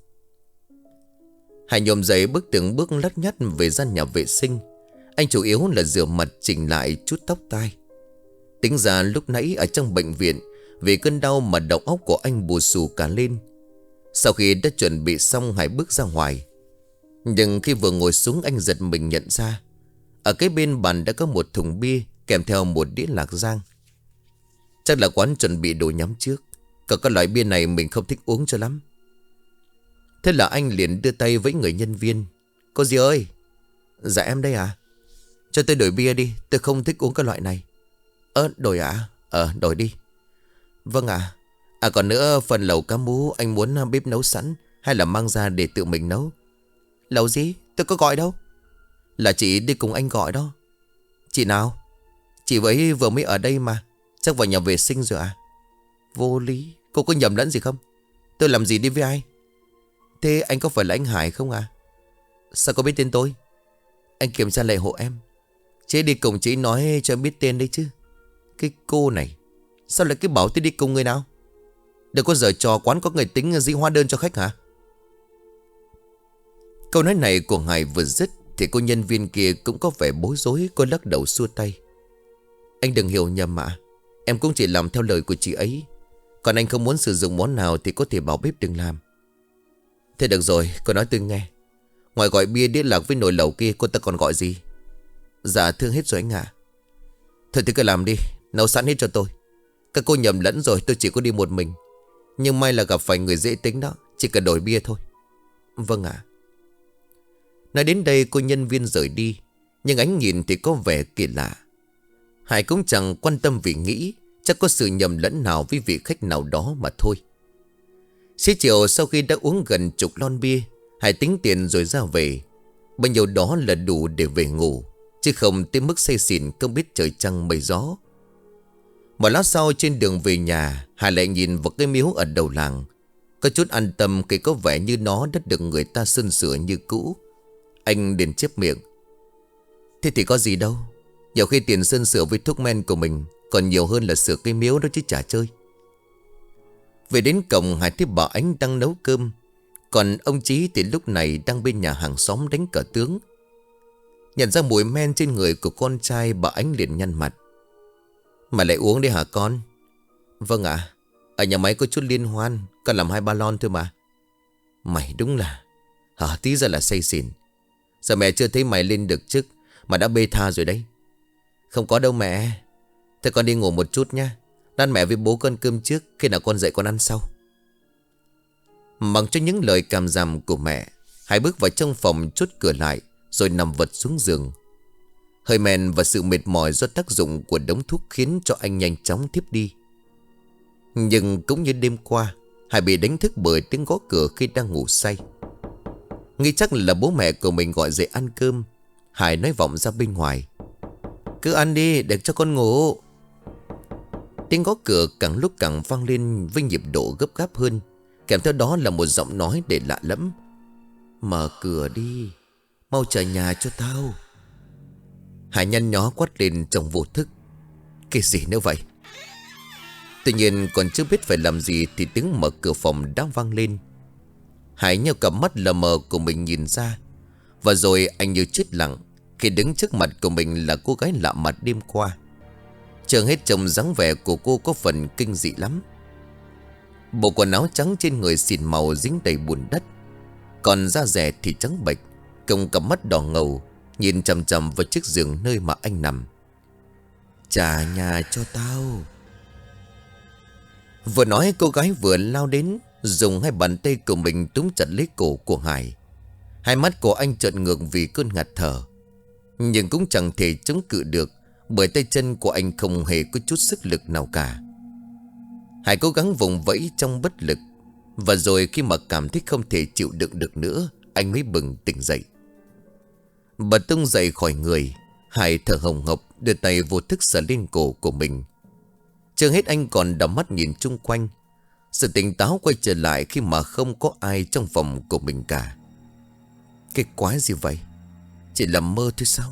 Hải nhổm dậy bước từng bước lắt nhắt về gian nhà vệ sinh. Anh chủ yếu là rửa mặt, chỉnh lại chút tóc tai. Tính ra lúc nãy ở trong bệnh viện, vì cơn đau mà đầu óc của anh bù xù cả lên. Sau khi đã chuẩn bị xong, Hải bước ra ngoài. Nhưng khi vừa ngồi xuống, anh giật mình nhận ra ở cái bên bàn đã có một thùng bia kèm theo một đĩa lạc rang. Chắc là quán chuẩn bị đồ nhắm trước. Cả các loại bia này mình không thích uống cho lắm. Thế là anh liền đưa tay với người nhân viên: cô dì ơi. Dạ em đây à? Cho tôi đổi bia đi, tôi không thích uống các loại này. Đổi à? Đổi đi. Vâng ạ. Còn nữa, phần lẩu cá mú anh muốn bếp nấu sẵn hay là mang ra để tự mình nấu? Lẩu gì? Tôi có gọi đâu. Là chị đi cùng anh gọi đó. Chị nào? Chị ấy vừa mới ở đây mà. Chắc vào nhà vệ sinh rồi à? Vô lý, cô có nhầm lẫn gì không? Tôi làm gì đi với ai? Thế anh có phải là anh Hải không à? Sao có biết tên tôi? Anh kiểm tra lại hộ em. Chị đi cùng chị nói cho em biết tên đấy chứ. Cái cô này, sao lại cứ bảo tôi đi cùng người nào? Đừng có giở trò, quán có người tính dĩ hóa đơn cho khách hả? Câu nói này của Hải vừa dứt thì cô nhân viên kia cũng có vẻ bối rối. Cô lắc đầu xua tay. Anh đừng hiểu nhầm ạ. Em cũng chỉ làm theo lời của chị ấy. Còn anh không muốn sử dụng món nào thì có thể bảo bếp đừng làm. Thế được rồi, cô nói tôi nghe. Ngoài gọi bia đĩa lạc với nồi lẩu kia, cô ta còn gọi gì? Dạ thương hết rồi anh ạ. Thôi thì cứ làm đi, nấu sẵn hết cho tôi. Các cô nhầm lẫn rồi, tôi chỉ có đi một mình. Nhưng may là gặp phải người dễ tính đó. Chỉ cần đổi bia thôi. Vâng ạ. Nói đến đây cô nhân viên rời đi. Nhưng ánh nhìn thì có vẻ kỳ lạ. Hải cũng chẳng quan tâm vì nghĩ chắc có sự nhầm lẫn nào với vị khách nào đó mà thôi. Xế chiều sau khi đã uống gần chục lon bia, Hải tính tiền rồi ra về. Bao nhiêu đó là đủ để về ngủ, chứ không tới mức say xỉn không biết trời trăng mây gió. Một lát sau trên đường về nhà, Hải lại nhìn vào cái miếu ở đầu làng. Có chút an tâm khi có vẻ như nó đã được người ta sơn sửa như cũ. Anh liền chép miệng. Thế thì có gì đâu. Nhiều khi tiền sơn sửa với thuốc men của mình còn nhiều hơn là sửa cái miếu đó chứ chả chơi. Về đến cổng, Hải thấy bà Ánh đang nấu cơm. Còn ông Chí thì lúc này đang bên nhà hàng xóm đánh cờ tướng. Nhận ra mùi men trên người của con trai, bà Ánh liền nhăn mặt. Mày lại uống đi hả con? Vâng ạ. Ở nhà máy có chút liên hoan, con làm 2-3 lon thôi mà. Mày đúng là tí ra là say xỉn. Giờ mẹ chưa thấy mày lên được chức mà đã bê tha rồi đấy. Không có đâu mẹ. Thế con đi ngủ một chút nhá. Đan mẹ với bố con cơm trước, khi nào con dậy con ăn sau. Mặc cho những lời càm ràm của mẹ, Hải bước vào trong phòng chốt cửa lại, rồi nằm vật xuống giường. Hơi men và sự mệt mỏi do tác dụng của đống thuốc khiến cho anh nhanh chóng thiếp đi. Nhưng cũng như đêm qua, Hải bị đánh thức bởi tiếng gõ cửa khi đang ngủ say. Nghĩ chắc là bố mẹ của mình gọi dậy ăn cơm, Hải nói vọng ra bên ngoài. Cứ ăn đi để cho con ngủ. Tiếng gõ cửa càng lúc càng vang lên với nhịp độ gấp gáp hơn. Kèm theo đó là một giọng nói để lạ lẫm. Mở cửa đi, mau trở nhà cho tao. Hải nhăn nhó quát lên trong vô thức. Cái gì nữa vậy? Tuy nhiên còn chưa biết phải làm gì thì tiếng mở cửa phòng đã vang lên. Hải nheo cặp mắt lờ mờ của mình nhìn ra. Và rồi anh như chết lặng khi đứng trước mặt của mình là cô gái lạ mặt đêm qua. Trông hết trông dáng vẻ của cô có phần kinh dị lắm. Bộ quần áo trắng trên người xìn màu dính đầy bùn đất. Còn da dẻ thì trắng bệch, cùng cặp mắt đỏ ngầu nhìn chằm chằm vào chiếc giường nơi mà anh nằm. Trả nhà cho tao. Vừa nói cô gái vừa lao đến, dùng hai bàn tay của mình túm chặt lấy cổ của Hải. Hai mắt của anh trợn ngược vì cơn ngạt thở, nhưng cũng chẳng thể chống cự được, bởi tay chân của anh không hề có chút sức lực nào cả. Hải cố gắng vùng vẫy trong bất lực. Và rồi khi mà cảm thấy không thể chịu đựng được nữa, anh mới bừng tỉnh dậy. Bật tung dậy khỏi người, Hải thở hồng hộc đưa tay vô thức sờ lên cổ của mình. Chưa hết anh còn đảo mắt nhìn chung quanh. Sự tỉnh táo quay trở lại khi mà không có ai trong phòng của mình cả. Cái quái gì vậy? Chỉ là mơ thôi sao?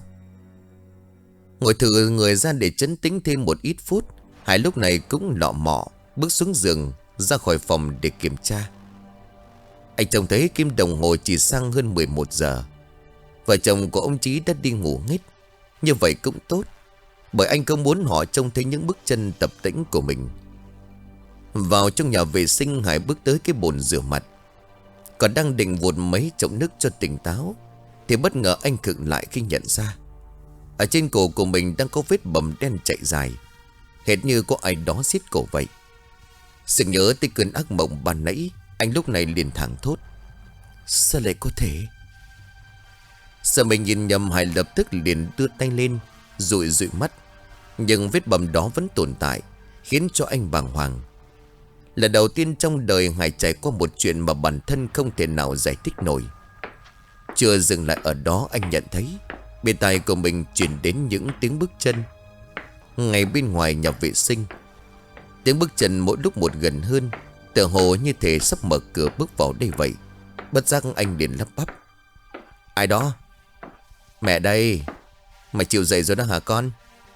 Ngồi thử người ra để trấn tĩnh thêm một ít phút, Hải lúc này cũng lọ mọ bước xuống giường ra khỏi phòng để kiểm tra. Anh trông thấy kim đồng hồ chỉ sang hơn 11 giờ. Vợ chồng của ông Chí đã đi ngủ nghít. Như vậy cũng tốt, bởi anh không muốn họ trông thấy những bước chân tập tễnh của mình. Vào trong nhà vệ sinh, Hải bước tới cái bồn rửa mặt. Còn đang định vụt mấy chậu nước cho tỉnh táo, thì bất ngờ anh khựng lại khi nhận ra ở trên cổ của mình đang có vết bầm đen chạy dài, hệt như có ai đó siết cổ vậy. Sự nhớ tới cơn ác mộng ban nãy, anh lúc này liền thẳng thốt. Sao lại có thể? Sợ mình nhìn nhầm, Hải lập tức liền đưa tay lên dụi dụi mắt. Nhưng vết bầm đó vẫn tồn tại, khiến cho anh bàng hoàng. Là đầu tiên trong đời Hải trải qua một chuyện mà bản thân không thể nào giải thích nổi. Chưa dừng lại ở đó, anh nhận thấy bên tai của mình truyền đến những tiếng bước chân ngay bên ngoài nhà vệ sinh. Tiếng bước chân mỗi lúc một gần hơn, tựa hồ như thể sắp mở cửa bước vào đây vậy. Bất giác anh liền lắp bắp. Ai đó? Mẹ đây. Mày chịu dậy rồi đó hả con?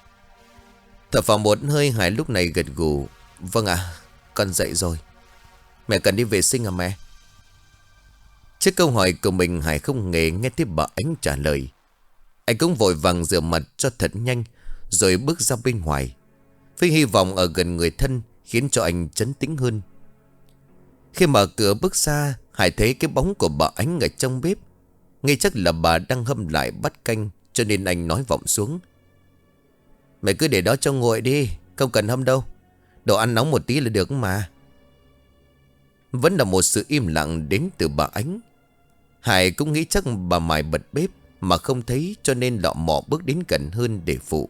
Thở phào một hơi, Hải lúc này gật gù. Vâng ạ, con dậy rồi. Mẹ cần đi vệ sinh à mẹ? Trước câu hỏi của mình, Hải không hề nghe tiếp bà Ánh trả lời. Anh cũng vội vàng rửa mặt cho thật nhanh, rồi bước ra bên ngoài, với hy vọng ở gần người thân khiến cho anh trấn tĩnh hơn. Khi mở cửa bước ra, Hải thấy cái bóng của bà Ánh ở trong bếp. Nghĩ chắc là bà đang hâm lại bát canh, cho nên anh nói vọng xuống: "Mày cứ để đó cho nguội đi, không cần hâm đâu. Đồ ăn nóng một tí là được mà." Vẫn là một sự im lặng đến từ bà Ánh. Hải cũng nghĩ chắc bà mài bật bếp mà không thấy, cho nên lọ mọ bước đến gần hơn để phụ.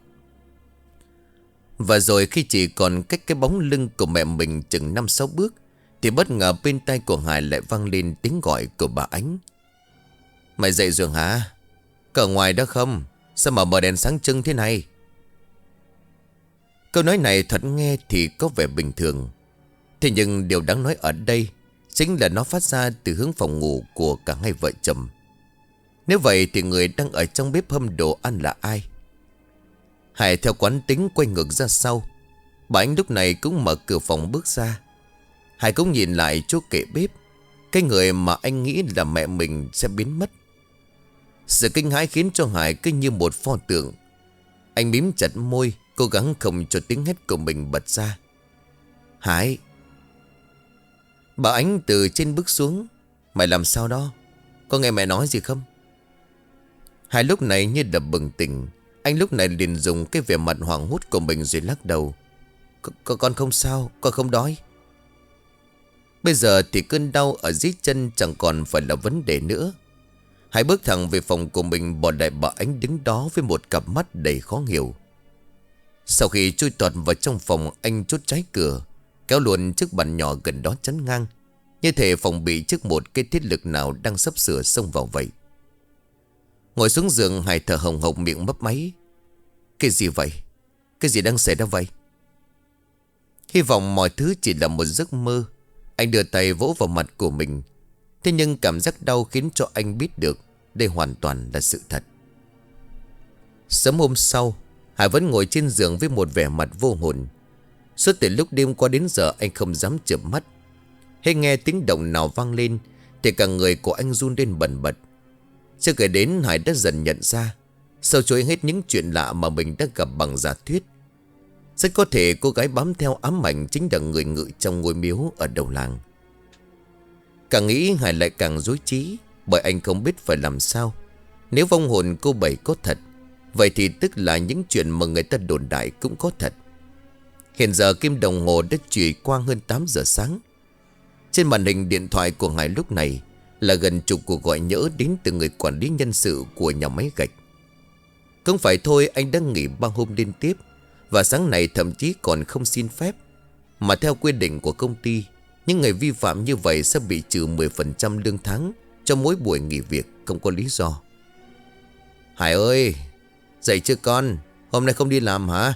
Và rồi khi chỉ còn cách cái bóng lưng của mẹ mình chừng 5-6 bước, thì bất ngờ bên tai của Hải lại vang lên tiếng gọi của bà Ánh: "Mày dậy rồi hả? Có ở ngoài đó không? Sao mà mở đèn sáng trưng thế này?" Câu nói này thật nghe thì có vẻ bình thường. Thế nhưng điều đáng nói ở đây chính là nó phát ra từ hướng phòng ngủ của cả hai vợ chồng. Nếu vậy thì người đang ở trong bếp hâm đồ ăn là ai? Hải theo quán tính quay ngược ra sau. Bà Ánh lúc này cũng mở cửa phòng bước ra. Hải cũng nhìn lại chỗ kệ bếp. Cái người mà anh nghĩ là mẹ mình sẽ biến mất. Sự kinh hãi khiến cho Hải cứ như một pho tượng. Anh mím chặt môi, cố gắng không cho tiếng hét của mình bật ra: "Hải!" Bà Ánh từ trên bước xuống: "Mày làm sao đó? Có nghe mẹ nói gì không?" Hải lúc này như đập bừng tỉnh. Anh lúc này liền dùng cái vẻ mặt hoảng hốt của mình rồi lắc đầu: Con không sao, con không đói." Bây giờ thì cơn đau ở dưới chân chẳng còn phải là vấn đề nữa. Hải bước thẳng về phòng của mình, bỏ lại bà Ánh đứng đó với một cặp mắt đầy khó hiểu. Sau khi chui tọt vào trong phòng, anh chốt trái cửa, kéo luôn chiếc bàn nhỏ gần đó chắn ngang, như thể phòng bị trước một cái thiết lực nào đang sắp sửa xông vào vậy. Ngồi xuống giường, Hải thở hồng hộc, miệng mấp máy: "Cái gì vậy? Cái gì đang xảy ra vậy?" Hy vọng mọi thứ chỉ là một giấc mơ, anh đưa tay vỗ vào mặt của mình. Thế nhưng cảm giác đau khiến cho anh biết được đây hoàn toàn là sự thật. Sớm hôm sau, Hải vẫn ngồi trên giường với một vẻ mặt vô hồn. Suốt từ lúc đêm qua đến giờ anh không dám chợp mắt. Hay nghe tiếng động nào vang lên thì cả người của anh run lên bần bật. Chưa kể đến, Hải đã dần nhận ra sau chối hết những chuyện lạ mà mình đã gặp bằng giả thuyết, rất có thể cô gái bám theo ám ảnh chính là người ngự trong ngôi miếu ở đầu làng. Càng nghĩ Hải lại càng rối trí, bởi anh không biết phải làm sao. Nếu vong hồn cô Bảy có thật, vậy thì tức là những chuyện mà người ta đồn đại cũng có thật. Hiện giờ kim đồng hồ đã chỉ qua hơn 8 giờ sáng. Trên màn hình điện thoại của Hải lúc này là gần chục cuộc gọi nhỡ đến từ người quản lý nhân sự của nhà máy gạch. Không phải thôi, anh đã nghỉ 3 hôm liên tiếp, và sáng nay thậm chí còn không xin phép. Mà theo quy định của công ty, những người vi phạm như vậy sẽ bị trừ 10% lương tháng cho mỗi buổi nghỉ việc không có lý do. "Hải ơi, dậy chưa con? Hôm nay không đi làm hả?"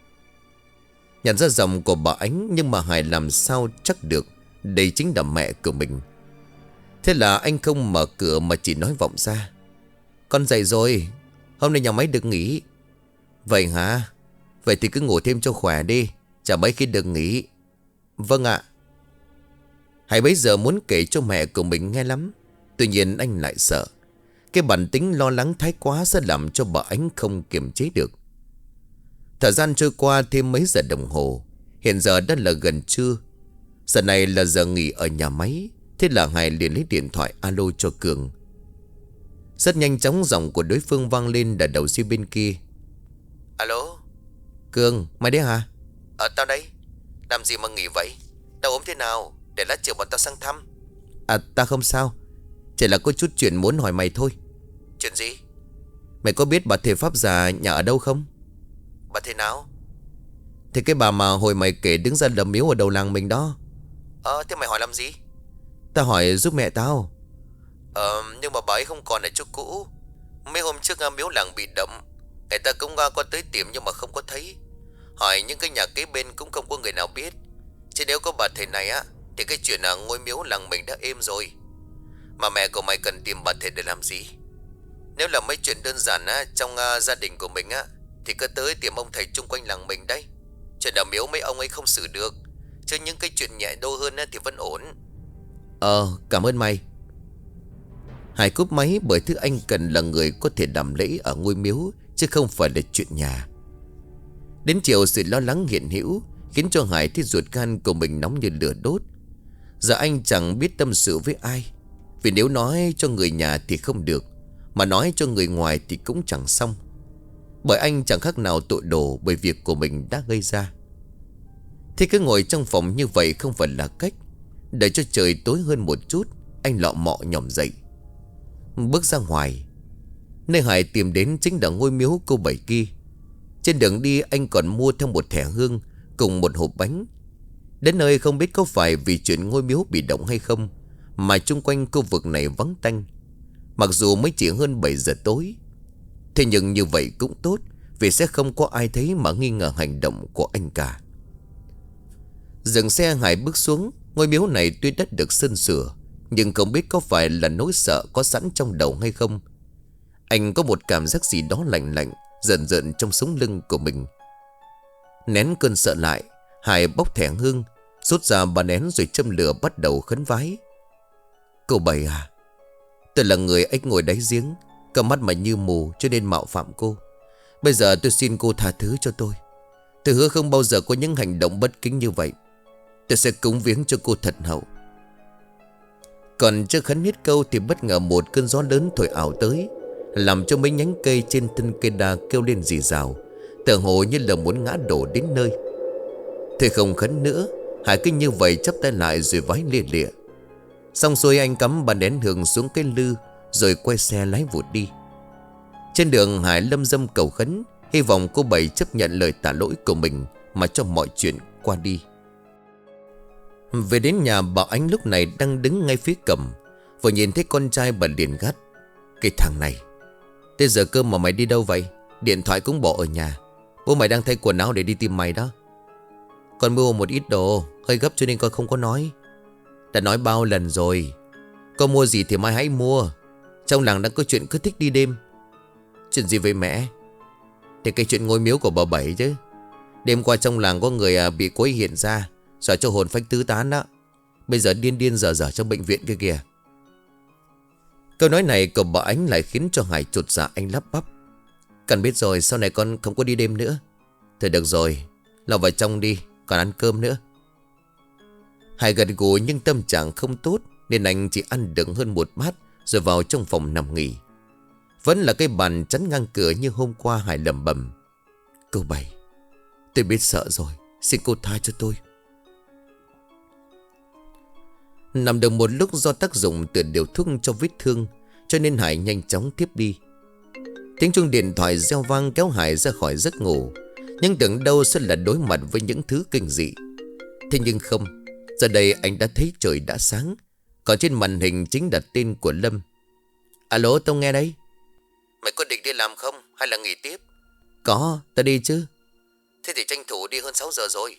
Nhận ra giọng của bà Ánh, nhưng mà Hải làm sao chắc được đây chính là mẹ của mình. Thế là anh không mở cửa mà chỉ nói vọng ra: "Con dậy rồi, hôm nay nhà máy được nghỉ." "Vậy hả? Vậy thì cứ ngủ thêm cho khỏe đi, chả mấy khi được nghỉ." "Vâng ạ." Hải bấy giờ muốn kể cho mẹ của mình nghe lắm. Tuy nhiên anh lại sợ cái bản tính lo lắng thái quá sẽ làm cho bà Ánh không kiềm chế được. Thời gian trôi qua thêm mấy giờ đồng hồ. Hiện giờ đã là gần trưa. Giờ này là giờ nghỉ ở nhà máy. Thế là Hải liền lấy điện thoại alo cho Cường. Rất nhanh chóng giọng của đối phương vang lên ở đầu dây bên kia. "Alo, Cường, mày đấy hả?" Tao đây. Làm gì mà nghỉ vậy? Đau ốm thế nào? Để lát chiều bọn tao sang thăm." "Tao không sao. Chỉ là có chút chuyện muốn hỏi mày thôi." "Chuyện gì?" "Mày có biết bà thầy Pháp già nhà ở đâu không?" "Bà thầy nào?" "Thì cái bà mà hồi mày kể đứng ra đầm miếu ở đầu làng mình đó." Thế mày hỏi làm gì?" "Tao hỏi giúp mẹ tao." Nhưng mà bà ấy không còn ở chỗ cũ. Mấy hôm trước miếu làng bị đậm. Người ta cũng qua tới tìm nhưng mà không có thấy. Hỏi những cái nhà kế bên cũng không có người nào biết. Chứ nếu có bà thầy này thì cái chuyện ngôi miếu làng mình đã êm rồi. Mà mẹ của mày cần tìm bà thầy để làm gì? Nếu là mấy chuyện đơn giản trong gia đình của mình thì cứ tới tìm ông thầy chung quanh làng mình đấy. Chuyện ở miếu mấy ông ấy không xử được. Chứ những cái chuyện nhẹ đô hơn thì vẫn ổn." Cảm ơn mày." Hải cúp máy bởi thứ anh cần là người có thể làm lễ ở ngôi miếu, chứ không phải là chuyện nhà. Đến chiều sự lo lắng hiện hữu khiến cho Hải thấy ruột gan của mình nóng như lửa đốt. Giờ anh chẳng biết tâm sự với ai, vì nếu nói cho người nhà thì không được, mà nói cho người ngoài thì cũng chẳng xong. Bởi anh chẳng khác nào tội đồ bởi việc của mình đã gây ra. Thế cứ ngồi trong phòng như vậy không phải là cách. Để cho trời tối hơn một chút, anh lọ mọ nhòm dậy, bước ra ngoài. Nơi Hải tìm đến chính là ngôi miếu cô Bảy kia. Trên đường đi anh còn mua thêm một thẻ hương cùng một hộp bánh. Đến nơi không biết có phải vì chuyện ngôi miếu bị động hay không mà chung quanh khu vực này vắng tanh. Mặc dù mới chỉ hơn 7 giờ tối, thế nhưng như vậy cũng tốt, vì sẽ không có ai thấy mà nghi ngờ hành động của anh cả. Dừng xe, Hải bước xuống. Ngôi miếu này tuy đã được sơn sửa, nhưng không biết có phải là nỗi sợ có sẵn trong đầu hay không. Anh có một cảm giác gì đó lạnh lạnh rợn rợn trong sống lưng của mình. Nén cơn sợ lại, Hải bóc thẻ hương, rút ra ba nén rồi châm lửa bắt đầu khấn vái. Cô Bảy à, tôi là người ếch ngồi đáy giếng, cầm mắt mà như mù cho nên mạo phạm cô. Bây giờ tôi xin cô tha thứ cho tôi. Tôi hứa không bao giờ có những hành động bất kính như vậy. Tôi sẽ cúng viếng cho cô thật hậu. Còn chưa khấn hết câu thì bất ngờ một cơn gió lớn thổi ảo tới, làm cho mấy nhánh cây trên thân cây đa kêu lên rì rào, tựa hồ như là muốn ngã đổ đến nơi. Thôi không khấn nữa, Hải cứ như vậy chắp tay lại rồi vái lia lịa. Xong xuôi anh cắm bàn nén hương xuống cái lư, rồi quay xe lái vụt đi. Trên đường Hải lâm dâm cầu khấn, hy vọng cô Bảy chấp nhận lời tạ lỗi của mình mà cho mọi chuyện qua đi. Về đến nhà, bà Ánh lúc này đang đứng ngay phía cổng. Vừa nhìn thấy con trai bà liền gắt: cái thằng này, tới giờ cơm mà mày đi đâu vậy? Điện thoại cũng bỏ ở nhà. Bố mày đang thay quần áo để đi tìm mày đó. Con mua một ít đồ, hơi gấp cho nên con không có nói. Đã nói bao lần rồi, con mua gì thì mai hãy mua. Trong làng đang có chuyện cứ thích đi đêm. Chuyện gì vậy mẹ? Thì cái chuyện ngôi miếu của bà Bảy chứ. Đêm qua trong làng có người bị quấy hiện ra, sợ cho hồn phách tứ tán đó. Bây giờ điên điên dở dở trong bệnh viện kia kìa. Câu nói này của bà Ánh lại khiến cho Hải chột dạ. Anh lắp bắp: Cần biết rồi, sau này con không có đi đêm nữa. Thôi được rồi, lao vào trong đi, còn ăn cơm nữa. Hải gật gù nhưng tâm trạng không tốt, nên anh chỉ ăn được hơn một bát rồi vào trong phòng nằm nghỉ. Vẫn là cái bàn chắn ngang cửa như hôm qua. Hải lẩm bẩm: Cô Bảy, tôi biết sợ rồi, xin cô tha cho tôi. Nằm được một lúc, do tác dụng từ điều thuốc cho vết thương, cho nên Hải nhanh chóng tiếp đi. Tiếng chuông điện thoại reo vang kéo Hải ra khỏi giấc ngủ. Nhưng tưởng đâu sẽ là đối mặt với những thứ kinh dị. Thế nhưng không, giờ đây anh đã thấy trời đã sáng, còn trên màn hình chính là tên của Lâm. Alo, tao nghe đây. Mày có định đi làm không hay là nghỉ tiếp? Có, tao đi chứ. Thế thì tranh thủ đi, hơn 6 giờ rồi.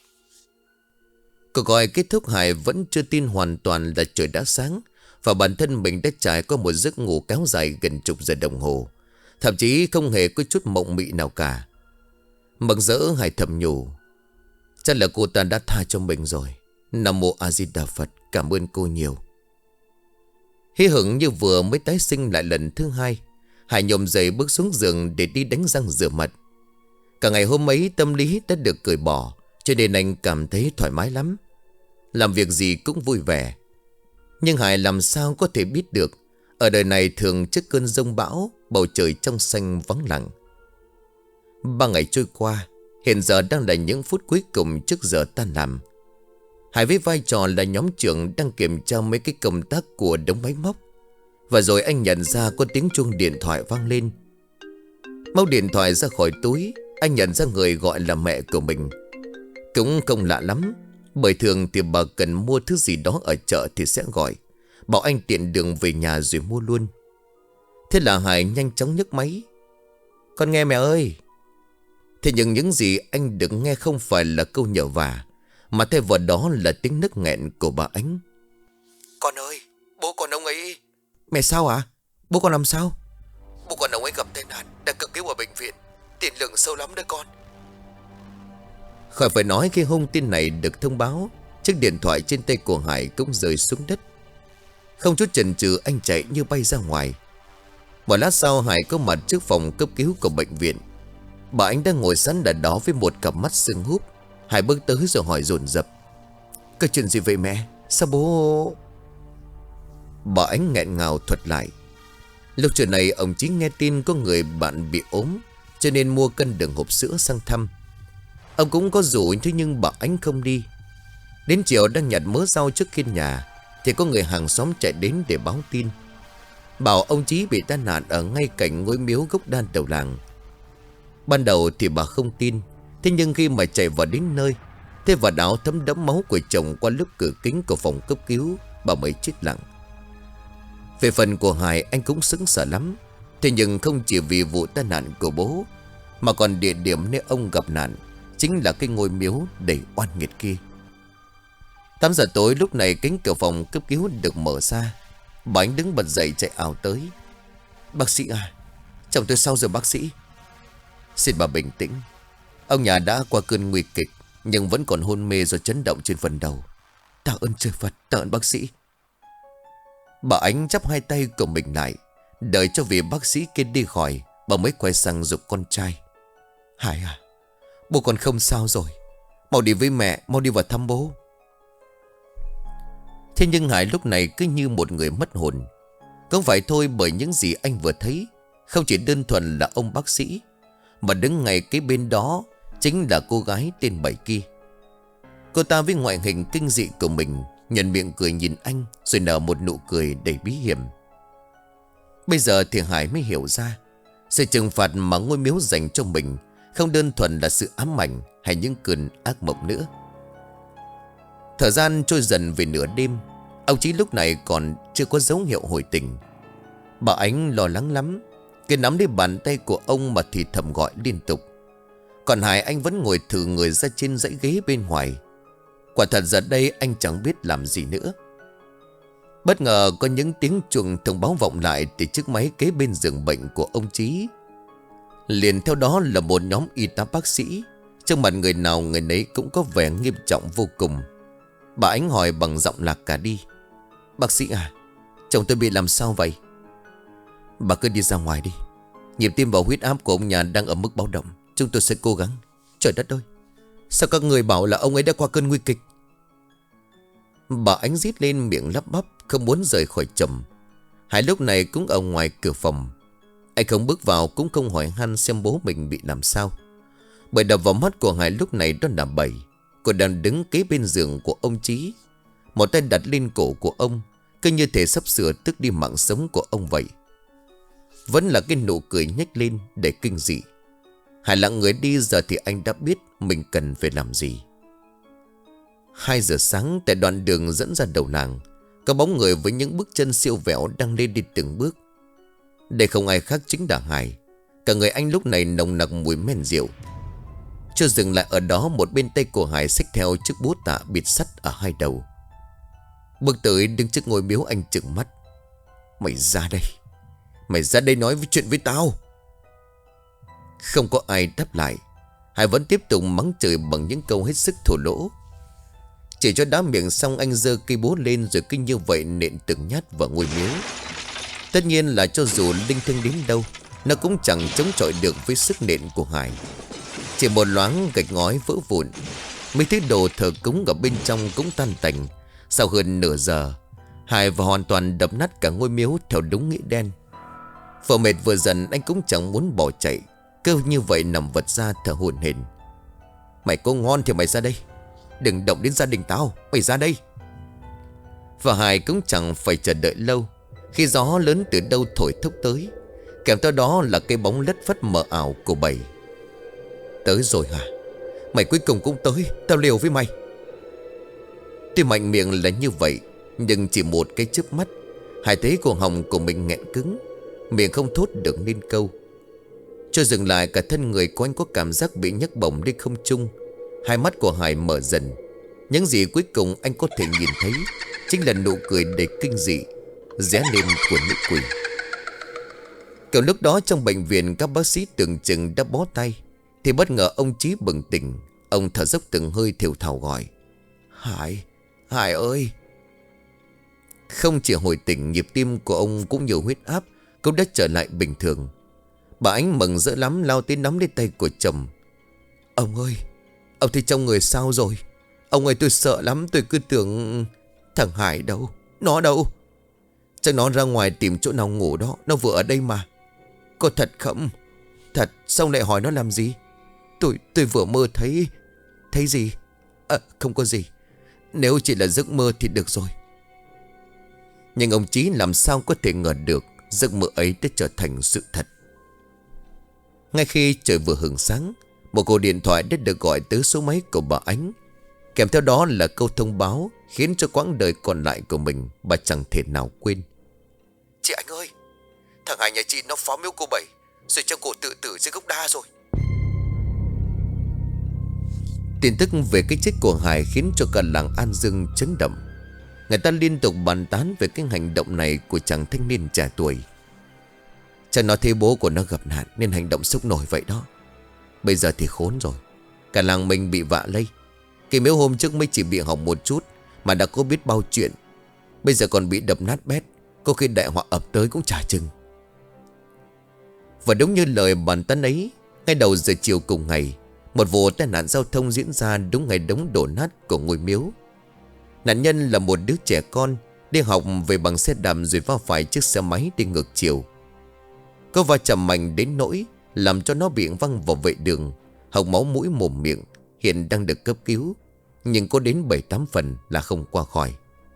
Cuộc gọi kết thúc, Hải vẫn chưa tin hoàn toàn là trời đã sáng, và bản thân mình đã trải qua một giấc ngủ kéo dài gần chục giờ đồng hồ, thậm chí không hề có chút mộng mị nào cả. Mừng rỡ, Hải thầm nhủ: chắc là cô ta đã tha cho mình rồi. Nam mô A Di Đà Phật, cảm ơn cô nhiều. Hí hửng như vừa mới tái sinh lại lần thứ hai, Hải nhổm dậy bước xuống giường để đi đánh răng rửa mặt. Cả ngày hôm ấy tâm lý đã được cởi bỏ, cho nên anh cảm thấy thoải mái lắm, làm việc gì cũng vui vẻ. Nhưng Hải làm sao có thể biết được, ở đời này thường trước cơn giông bão, bầu trời trong xanh vắng lặng. 3 ngày trôi qua, hiện giờ đang là những phút cuối cùng trước giờ tan làm. Hải với vai trò là nhóm trưởng đang kiểm tra mấy cái công tác của đống máy móc. Và rồi anh nhận ra có tiếng chuông điện thoại vang lên. Móc điện thoại ra khỏi túi, anh nhận ra người gọi là mẹ của mình. Cũng không lạ lắm, bởi thường thì bà cần mua thứ gì đó ở chợ thì sẽ gọi, bảo anh tiện đường về nhà rồi mua luôn. Thế là Hải nhanh chóng nhấc máy: Con nghe mẹ ơi. Thế nhưng những gì anh được nghe không phải là câu nhờ vả, mà thay vào đó là tiếng nức nghẹn của bà Ánh. Con ơi, bố con ông ấy. Mẹ sao ạ? Bố con làm sao? Bố con ông ấy gặp tai nạn, đang cấp cứu ở bệnh viện. Tiền lượng sâu lắm đấy con. Khỏi phải nói, khi hung tin này được thông báo, chiếc điện thoại trên tay của Hải cũng rơi xuống đất. Không chút chần chừ anh chạy như bay ra ngoài. Một lát sau Hải có mặt trước phòng cấp cứu của bệnh viện. Bà Ánh đang ngồi sẵn ở đó với một cặp mắt sưng húp. Hải bước tới rồi hỏi dồn dập: "Có chuyện gì vậy mẹ? Sao bố..." Bà Ánh nghẹn ngào thuật lại. Lúc trưa này ông Chí nghe tin có người bạn bị ốm, cho nên mua cân đường hộp sữa sang thăm. Ông cũng có rủ, thế nhưng bà Ánh không đi. Đến chiều đang nhặt mớ rau trước hiên nhà thì có người hàng xóm chạy đến để báo tin, bảo ông Chí bị tai nạn ở ngay cạnh ngôi miếu gốc đa đầu làng. Ban đầu thì bà không tin. Thế nhưng khi mà chạy vào đến nơi, thế và áo thấm đẫm máu của chồng qua lớp cửa kính của phòng cấp cứu, bà mới chết lặng. Về phần của Hải, anh cũng sững sờ lắm. Thế nhưng không chỉ vì vụ tai nạn của bố, mà còn địa điểm nơi ông gặp nạn chính là cái ngôi miếu đầy oan nghiệt kia. 8 giờ tối lúc này cánh cửa phòng cấp cứu được mở ra. Bà Ánh đứng bật dậy chạy ảo tới: "Bác sĩ à, chồng tôi sao rồi bác sĩ?" "Xin bà bình tĩnh. Ông nhà đã qua cơn nguy kịch, nhưng vẫn còn hôn mê do chấn động trên phần đầu. Tạ ơn trời Phật, tạ ơn bác sĩ." Bà Ánh chắp hai tay của mình lại, đợi cho vị bác sĩ kia đi khỏi, bà mới quay sang giục con trai: "Hải à, bố còn không sao rồi. Mau đi với mẹ, mau đi vào thăm bố." Thế nhưng Hải lúc này cứ như một người mất hồn. Không phải thôi, bởi những gì anh vừa thấy không chỉ đơn thuần là ông bác sĩ, mà đứng ngay kế bên đó chính là cô gái tên Bảy kia. Cô ta với ngoại hình kinh dị của mình nhận miệng cười nhìn anh, rồi nở một nụ cười đầy bí hiểm. Bây giờ thì Hải mới hiểu ra, sự trừng phạt mà ngôi miếu dành cho mình không đơn thuần là sự ám ảnh hay những cơn ác mộng nữa. Thời gian trôi dần về nửa đêm. Ông Chí lúc này còn chưa có dấu hiệu hồi tỉnh. Bà Ánh lo lắng lắm, cứ nắm lấy bàn tay của ông mà thì thầm gọi liên tục. Còn Hải, anh vẫn ngồi thử người ra trên dãy ghế bên ngoài. Quả thật giờ đây anh chẳng biết làm gì nữa. Bất ngờ có những tiếng chuông thông báo vọng lại từ chiếc máy kế bên giường bệnh của ông Chí. Liền theo đó là một nhóm y tá bác sĩ. Trong mặt người nào người nấy cũng có vẻ nghiêm trọng vô cùng. Bà Ánh hỏi bằng giọng lạc cả đi: "Bác sĩ à, chồng tôi bị làm sao vậy?" "Bà cứ đi ra ngoài đi. Nhịp tim và huyết áp của ông nhà đang ở mức báo động. Chúng tôi sẽ cố gắng." "Trời đất ơi, sao các người bảo là ông ấy đã qua cơn nguy kịch?" Bà Ánh rít lên miệng lắp bắp, không muốn rời khỏi chồng. Hải lúc này cũng ở ngoài cửa phòng. Anh không bước vào, cũng không hỏi han xem bố mình bị làm sao. Bởi đập vào mắt của Hải lúc này đó là Bảy. Cô đang đứng kế bên giường của ông Chí, một tay đặt lên cổ của ông, cứ như thể sắp sửa tước đi mạng sống của ông vậy. Vẫn là cái nụ cười nhếch lên để kinh dị. Hải lặng người đi. Giờ thì anh đã biết mình cần phải làm gì. 2 giờ sáng, tại đoạn đường dẫn ra đầu làng, có bóng người với những bước chân siêu vẹo đang lên đi từng bước. Đây không ai khác chính là Hải. Cả người anh lúc này nồng nặc mùi men rượu. Chưa dừng lại ở đó, một bên tay của Hải xách theo chiếc búa tạ bịt sắt ở hai đầu. Bước tới đứng trước ngôi miếu, anh trừng mắt: "Mày ra đây. Mày ra đây nói chuyện với tao." Không có ai đáp lại. Hải vẫn tiếp tục mắng chửi bằng những câu hết sức thô lỗ. Chỉ cho đá miệng xong, anh giơ cây búa lên rồi kinh như vậy nện từng nhát vào ngôi miếu. Tất nhiên là cho dù linh thiêng đến đâu, nó cũng chẳng chống chọi được với sức nện của Hải. Chỉ một loáng gạch ngói vỡ vụn, mấy thứ đồ thờ cúng ở bên trong cũng tan tành. Sau hơn nửa giờ, Hải và hoàn toàn đập nát cả ngôi miếu theo đúng nghĩa đen. Vừa mệt vừa dần, anh cũng chẳng muốn bỏ chạy, cứ như vậy nằm vật ra thở hổn hển. "Mày có ngon thì mày ra đây. Đừng động đến gia đình tao, mày ra đây." Và Hải cũng chẳng phải chờ đợi lâu, khi gió lớn từ đâu thổi thốc tới, kèm theo đó là cái bóng lất phất mờ ảo của Bảy. "Tới rồi hả? Mày cuối cùng cũng tới. Tao liều với mày." Tuy mạnh miệng là như vậy, nhưng chỉ một cái chớp mắt, Hải thấy cổ họng của mình nghẹn cứng, miệng không thốt được nên câu. Cho dừng lại, cả thân người của anh có cảm giác bị nhấc bổng lên không trung. Hai mắt của Hải mở dần. Những gì cuối cùng anh có thể nhìn thấy chính là nụ cười đầy kinh dị ré lên của nữ quỷ. Kiểu lúc đó trong bệnh viện, các bác sĩ tưởng chừng đã bó tay, thì bất ngờ ông Chí bừng tỉnh. Ông thở dốc từng hơi thều thào gọi: "Hải, Hải ơi!" Không chỉ hồi tỉnh, nhịp tim của ông cũng nhiều huyết áp cũng đã trở lại bình thường. Bà Ánh mừng rỡ lắm, lao tới nắm lấy tay của chồng. Ông ơi, ông thấy trong người sao rồi? Ông ơi, tôi sợ lắm, tôi cứ tưởng... Thằng Hải đâu? Nó đâu? Chắc nó ra ngoài tìm chỗ nào ngủ đó, nó vừa ở đây mà. Có thật không? Thật, sao lại hỏi nó làm gì? Tôi vừa mơ thấy... Thấy gì? Không có gì. Nếu chỉ là giấc mơ thì được rồi. Nhưng ông Chí làm sao có thể ngờ được giấc mơ ấy đã trở thành sự thật. Ngay khi trời vừa hửng sáng, một cuộc điện thoại đã được gọi tới số máy của bà Ánh. Kèm theo đó là câu thông báo khiến cho quãng đời còn lại của mình bà chẳng thể nào quên. Chị Ánh ơi, thằng Hải nhà chị nó phá miếu cô Bảy, rồi cho cổ tự tử dưới gốc đa rồi. Tin tức về cái chết của Hải khiến cho cả làng An Dương chấn động. Người ta liên tục bàn tán về cái hành động này của chàng thanh niên trẻ tuổi. Chẳng nó thấy bố của nó gặp nạn nên hành động sốc nổi vậy đó. Bây giờ thì khốn rồi. Cả làng mình bị vạ lây. Cái miếu hôm trước mới chỉ bị hỏng một chút mà đã có biết bao chuyện. Bây giờ còn bị đập nát bét, có khi đại họa ập tới cũng chả chừng. Và đúng như lời bàn tán ấy, ngay đầu giờ chiều cùng ngày, một vụ tai nạn giao thông diễn ra đúng ngày đống đổ nát của ngôi miếu. Nạn nhân là một đứa trẻ con đi học về bằng xe đạp rồi va phải chiếc xe máy đi ngược chiều. Có va chạm mạnh đến nỗi làm cho nó bị văng vào vệ đường, hộc máu mũi mồm miệng, hiện đang được cấp cứu, nhưng có đến 7-8 phần là không qua khỏi.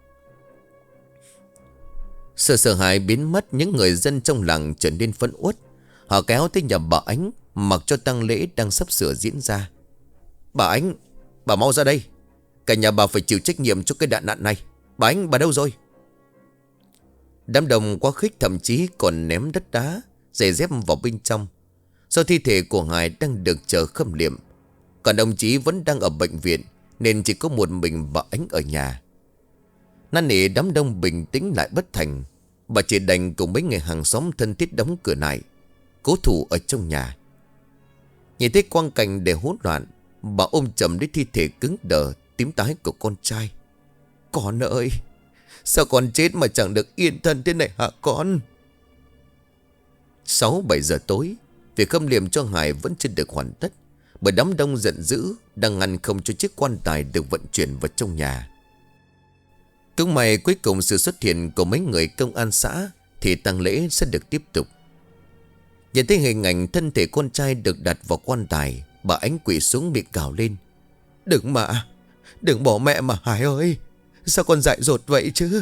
Sự sợ hãi biến mất, những người dân trong làng trở nên phẫn uất. Họ kéo tới nhà bà Ánh mặc cho tang lễ đang sắp sửa diễn ra. Bà Ánh, bà mau ra đây. Cả nhà bà phải chịu trách nhiệm cho cái đại nạn này. Bà Ánh, bà đâu rồi? Đám đông quá khích, thậm chí còn ném đất đá, giày dép vào bên trong. Do thi thể của Hải đang được chờ khâm liệm, còn đồng chí vẫn đang ở bệnh viện, nên chỉ có một mình bà Ánh ở nhà. Năn nỉ đám đông bình tĩnh lại bất thành, bà chỉ đành cùng mấy người hàng xóm thân thiết đóng cửa lại, cố thủ ở trong nhà. Nhìn thấy quang cảnh để hỗn loạn, bà ôm chầm lấy thi thể cứng đờ tím tái của con trai. Con ơi, sao con chết mà chẳng được yên thân thế này hả con? 6-7 giờ tối, việc khâm liệm cho Hải vẫn chưa được hoàn tất, bởi đám đông giận dữ đang ngăn không cho chiếc quan tài được vận chuyển vào trong nhà. Cũng may cuối cùng sự xuất hiện của mấy người công an xã thì tang lễ sẽ được tiếp tục. Nhìn thấy hình ảnh thân thể con trai được đặt vào quan tài, bà Ánh quỵ xuống miệng gào lên. Đừng bỏ mẹ mà Hải ơi. Sao con dại dột vậy chứ?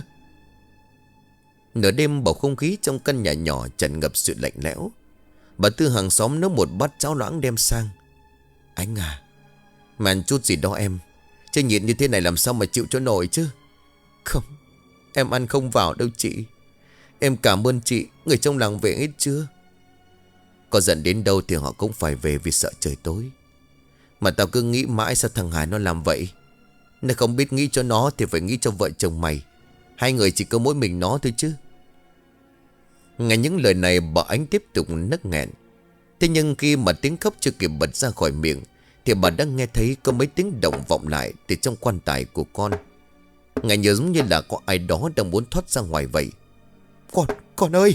Nửa đêm bầu không khí trong căn nhà nhỏ tràn ngập sự lạnh lẽo. Bà Tư hàng xóm nấu một bát cháo loãng đem sang. Ánh à, mà ăn chút gì đó em. Chứ nhịn như thế này làm sao mà chịu cho nổi chứ? Không, em ăn không vào đâu chị. Em cảm ơn chị. Người trong làng về hết chưa? Có giận đến đâu thì họ cũng phải về vì sợ trời tối. Mà tao cứ nghĩ mãi sao thằng Hải nó làm vậy. Nếu không biết nghĩ cho nó thì phải nghĩ cho vợ chồng mày. Hai người chỉ có mỗi mình nó thôi chứ. Nghe những lời này bà Ánh tiếp tục nấc nghẹn. Thế nhưng khi mà tiếng khóc chưa kịp bật ra khỏi miệng thì bà đã nghe thấy có mấy tiếng động vọng lại từ trong quan tài của con. Nghe nhớ giống như là có ai đó đang muốn thoát ra ngoài vậy. Con ơi!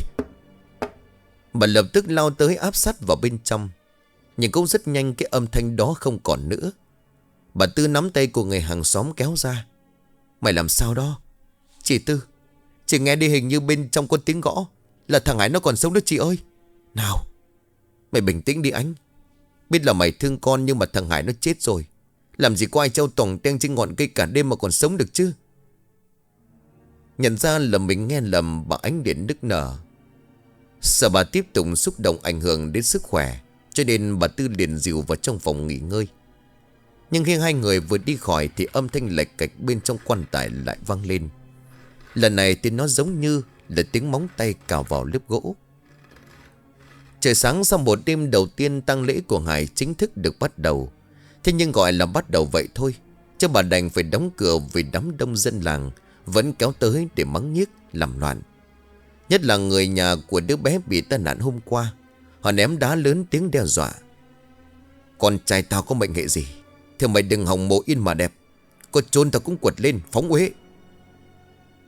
Bà lập tức lao tới áp sát vào bên trong. Nhưng cũng rất nhanh cái âm thanh đó không còn nữa. Bà Tư nắm tay của người hàng xóm kéo ra. Mày làm sao đó? Chị Tư, chị nghe đi, hình như bên trong có tiếng gõ. Là thằng Hải nó còn sống đó chị ơi. Nào, mày bình tĩnh đi Ánh. Biết là mày thương con nhưng mà thằng Hải nó chết rồi. Làm gì có ai treo toòng teng trên ngọn cây cả đêm mà còn sống được chứ? Nhận ra là mình nghe lầm, bà Ánh điện nức nở. Sợ bà tiếp tục xúc động ảnh hưởng đến sức khỏe, cho nên bà Tư liền dìu vào trong phòng nghỉ ngơi. Nhưng khi hai người vừa đi khỏi thì âm thanh lạch cạch bên trong quan tài lại vang lên. Lần này thì nó giống như là tiếng móng tay cào vào lớp gỗ. Trời sáng sau một đêm đầu tiên, tang lễ của Hải chính thức được bắt đầu. Thế nhưng gọi là bắt đầu vậy thôi, chứ bà đành phải đóng cửa vì đám đông dân làng vẫn kéo tới để mắng nhiếc làm loạn. Nhất là người nhà của đứa bé bị tai nạn hôm qua. Họ ném đá lớn tiếng đe dọa. Con trai tao có mệnh hệ gì thì mày đừng hòng mộ yên mà đẹp. Có chôn tao cũng quật lên phóng uế.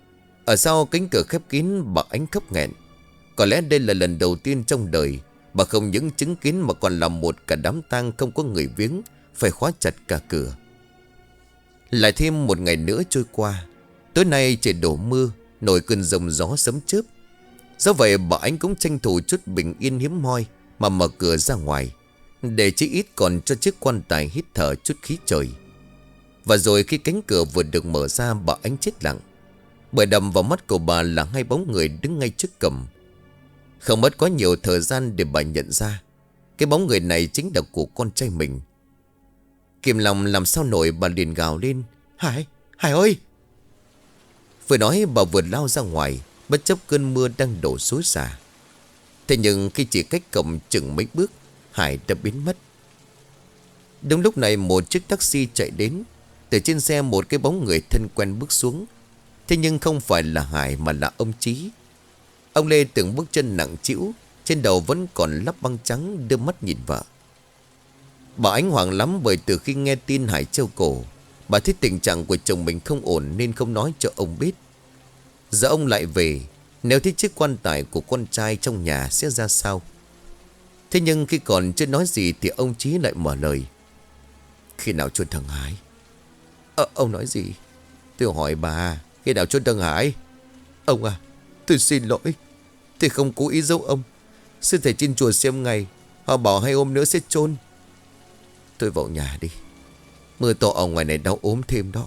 Ở sau cánh cửa khép kín, bà Ánh khóc nghẹn. Có lẽ đây là lần đầu tiên trong đời bà không những chứng kiến mà còn là một cả đám tang không có người viếng, phải khóa chặt cả cửa. Lại thêm một ngày nữa trôi qua. Tối nay trời đổ mưa, nổi cơn giông gió sấm chớp. Do vậy bà Ánh cũng tranh thủ chút bình yên hiếm hoi mà mở cửa ra ngoài, để chỉ ít còn cho chiếc quan tài hít thở chút khí trời. Và rồi khi cánh cửa vừa được mở ra, bà Ánh chết lặng. Bởi đầm vào mắt của bà là hai bóng người đứng ngay trước cổng. Không mất quá nhiều thời gian để bà nhận ra cái bóng người này chính là của con trai mình. Kìm lòng làm sao nổi, bà liền gào lên: Hải, Hải ơi! Vừa nói bà vừa lao ra ngoài, bất chấp cơn mưa đang đổ xối xả. Thế nhưng khi chỉ cách cổng chừng mấy bước, Hải đã biến mất. Đúng lúc này một chiếc taxi chạy đến. Từ trên xe một cái bóng người thân quen bước xuống. Thế nhưng không phải là Hải mà là ông Chí. Ông Lê từng bước chân nặng trĩu, trên đầu vẫn còn lắp băng trắng, đưa mắt nhìn vợ. Bà Ánh hoảng lắm, bởi từ khi nghe tin Hải treo cổ, bà thấy tình trạng của chồng mình không ổn nên không nói cho ông biết. Giờ ông lại về, nếu thấy chiếc quan tài của con trai trong nhà sẽ ra sao? Thế nhưng khi còn chưa nói gì thì ông Chí lại mở lời: Khi nào chôn thằng Hải? Ông nói gì? Tôi hỏi bà, khi nào chôn thằng Hải? Ông à, tôi xin lỗi, tôi không cố ý giấu ông. Xin thầy trên chùa xem ngày, họ bảo 2 hôm nữa sẽ chôn. Tôi vào nhà đi, mưa to ở ngoài này đau ốm thêm đó.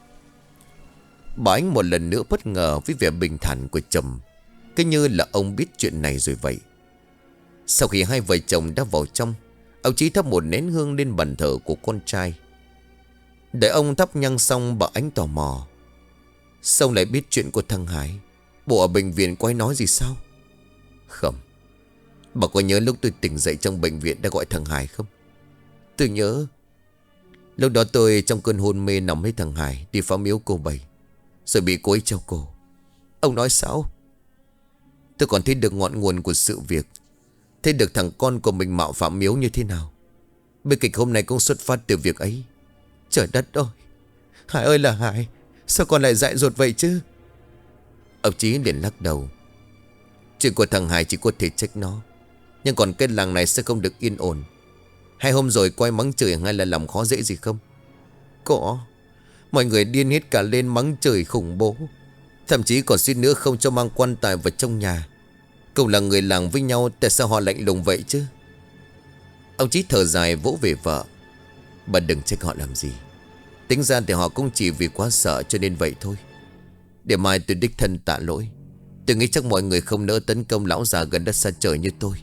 Bà Ánh một lần nữa bất ngờ với vẻ bình thản của chồng, cứ như là ông biết chuyện này rồi vậy. Sau khi hai vợ chồng đã vào trong, ông Chí thắp một nén hương lên bàn thờ của con trai. Đợi ông thắp nhang xong, bà Ánh tò mò: Sao lại biết chuyện của thằng Hải? Bộ ở bệnh viện có ai nói gì sao? Không. Bà có nhớ lúc tôi tỉnh dậy trong bệnh viện đã gọi thằng Hải không? Tôi nhớ. Lúc đó tôi trong cơn hôn mê nằm với thằng Hải đi phá miếu cô Bảy, rồi bị cô ấy treo cổ. Ông nói sao? Tôi còn thấy được ngọn nguồn của sự việc, thấy được thằng con của mình mạo phạm miếu như thế nào. Bi kịch hôm nay cũng xuất phát từ việc ấy. Trời đất ơi! Hải ơi là Hải, sao con lại dại dột vậy chứ? Ông Chí liền lắc đầu: Chuyện của thằng Hải chỉ có thể trách nó, nhưng còn cái làng này sẽ không được yên ổn. 2 hôm rồi quay mắng chửi hay là làm khó dễ gì không? Có. Mọi người điên hết cả lên mắng chửi khủng bố, thậm chí còn suýt nữa không cho mang quan tài vào trong nhà. Cùng là người làng với nhau, tại sao họ lạnh lùng vậy chứ? Ông Chí thở dài vỗ về vợ: Bà đừng trách họ làm gì. Tính ra thì họ cũng chỉ vì quá sợ cho nên vậy thôi. Để mai tôi đích thân tạ lỗi. Tôi nghĩ chắc mọi người không nỡ tấn công lão già gần đất xa trời như tôi.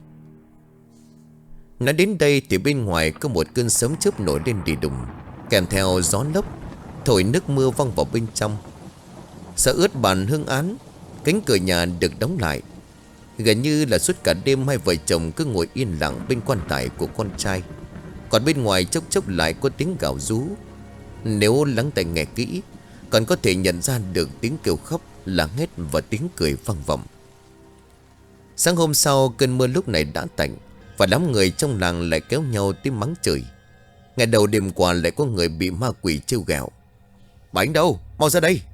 Nói đến đây thì bên ngoài có một cơn sấm chớp nổi lên đì đùng, kèm theo gió lốc thổi nước mưa văng vào bên trong. Sợ ướt bàn hương án, cánh cửa nhà được đóng lại. Gần như là suốt cả đêm hai vợ chồng cứ ngồi yên lặng bên quan tài của con trai. Còn bên ngoài chốc chốc lại có tiếng gào rú. Nếu lắng tai nghe kỹ, còn có thể nhận ra được tiếng kêu khóc, la hét và tiếng cười vang vọng. Sáng hôm sau, cơn mưa lúc này đã tạnh, và đám người trong làng lại kéo nhau tiếng mắng chửi. Ngày đầu đêm qua lại có người bị ma quỷ trêu ghẹo: Bà Ánh đâu? Mau ra đây!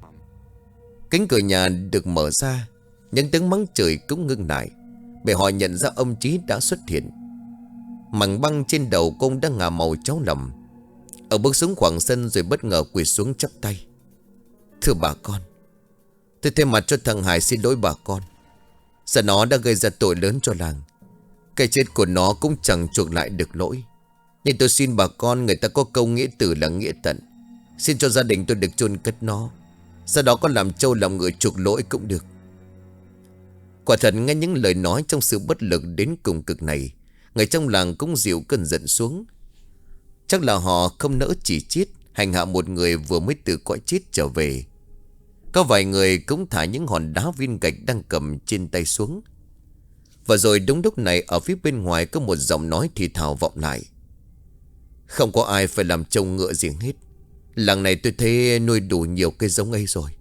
Cánh cửa nhà được mở ra, những tiếng mắng chửi cũng ngưng lại, bởi họ nhận ra ông Chí đã xuất hiện. Mảng băng trên đầu công đã ngả màu cháu lầm. Ông bước xuống khoảng sân rồi bất ngờ quỳ xuống chắp tay: Thưa bà con, tôi thay mặt cho thằng Hải xin lỗi bà con. Giờ nó đã gây ra tội lớn cho làng. Cái chết của nó cũng chẳng chuộc lại được lỗi. Nhưng tôi xin bà con, người ta có câu nghĩa tử là nghĩa tận. Xin cho gia đình tôi được chôn cất nó, sau đó có làm trâu làm ngựa chuộc lỗi cũng được. Quả thật nghe những lời nói trong sự bất lực đến cùng cực này, người trong làng cũng dịu cơn giận xuống. Chắc là họ không nỡ chỉ chiết hành hạ một người vừa mới từ cõi chết trở về. Có vài người cũng thả những hòn đá viên gạch đang cầm trên tay xuống. Và rồi đúng lúc này, ở phía bên ngoài có một giọng nói thì thào vọng lại: Không có ai phải làm trâu ngựa gì hết. Làng này tôi thấy nuôi đủ nhiều cây giống ấy rồi.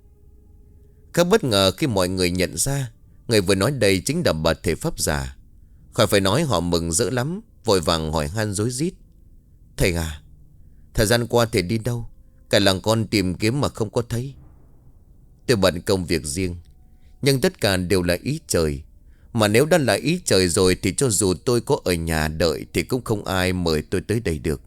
Khá bất ngờ khi mọi người nhận ra người vừa nói đây chính là bà thầy pháp già. Khỏi phải nói họ mừng rỡ lắm, vội vàng hỏi han rối rít: Thầy à, thời gian qua thầy đi đâu? Cả làng con tìm kiếm mà không có thấy. Tôi bận công việc riêng. Nhưng tất cả đều là ý trời. Mà nếu đã là ý trời rồi thì cho dù tôi có ở nhà đợi thì cũng không ai mời tôi tới đây được.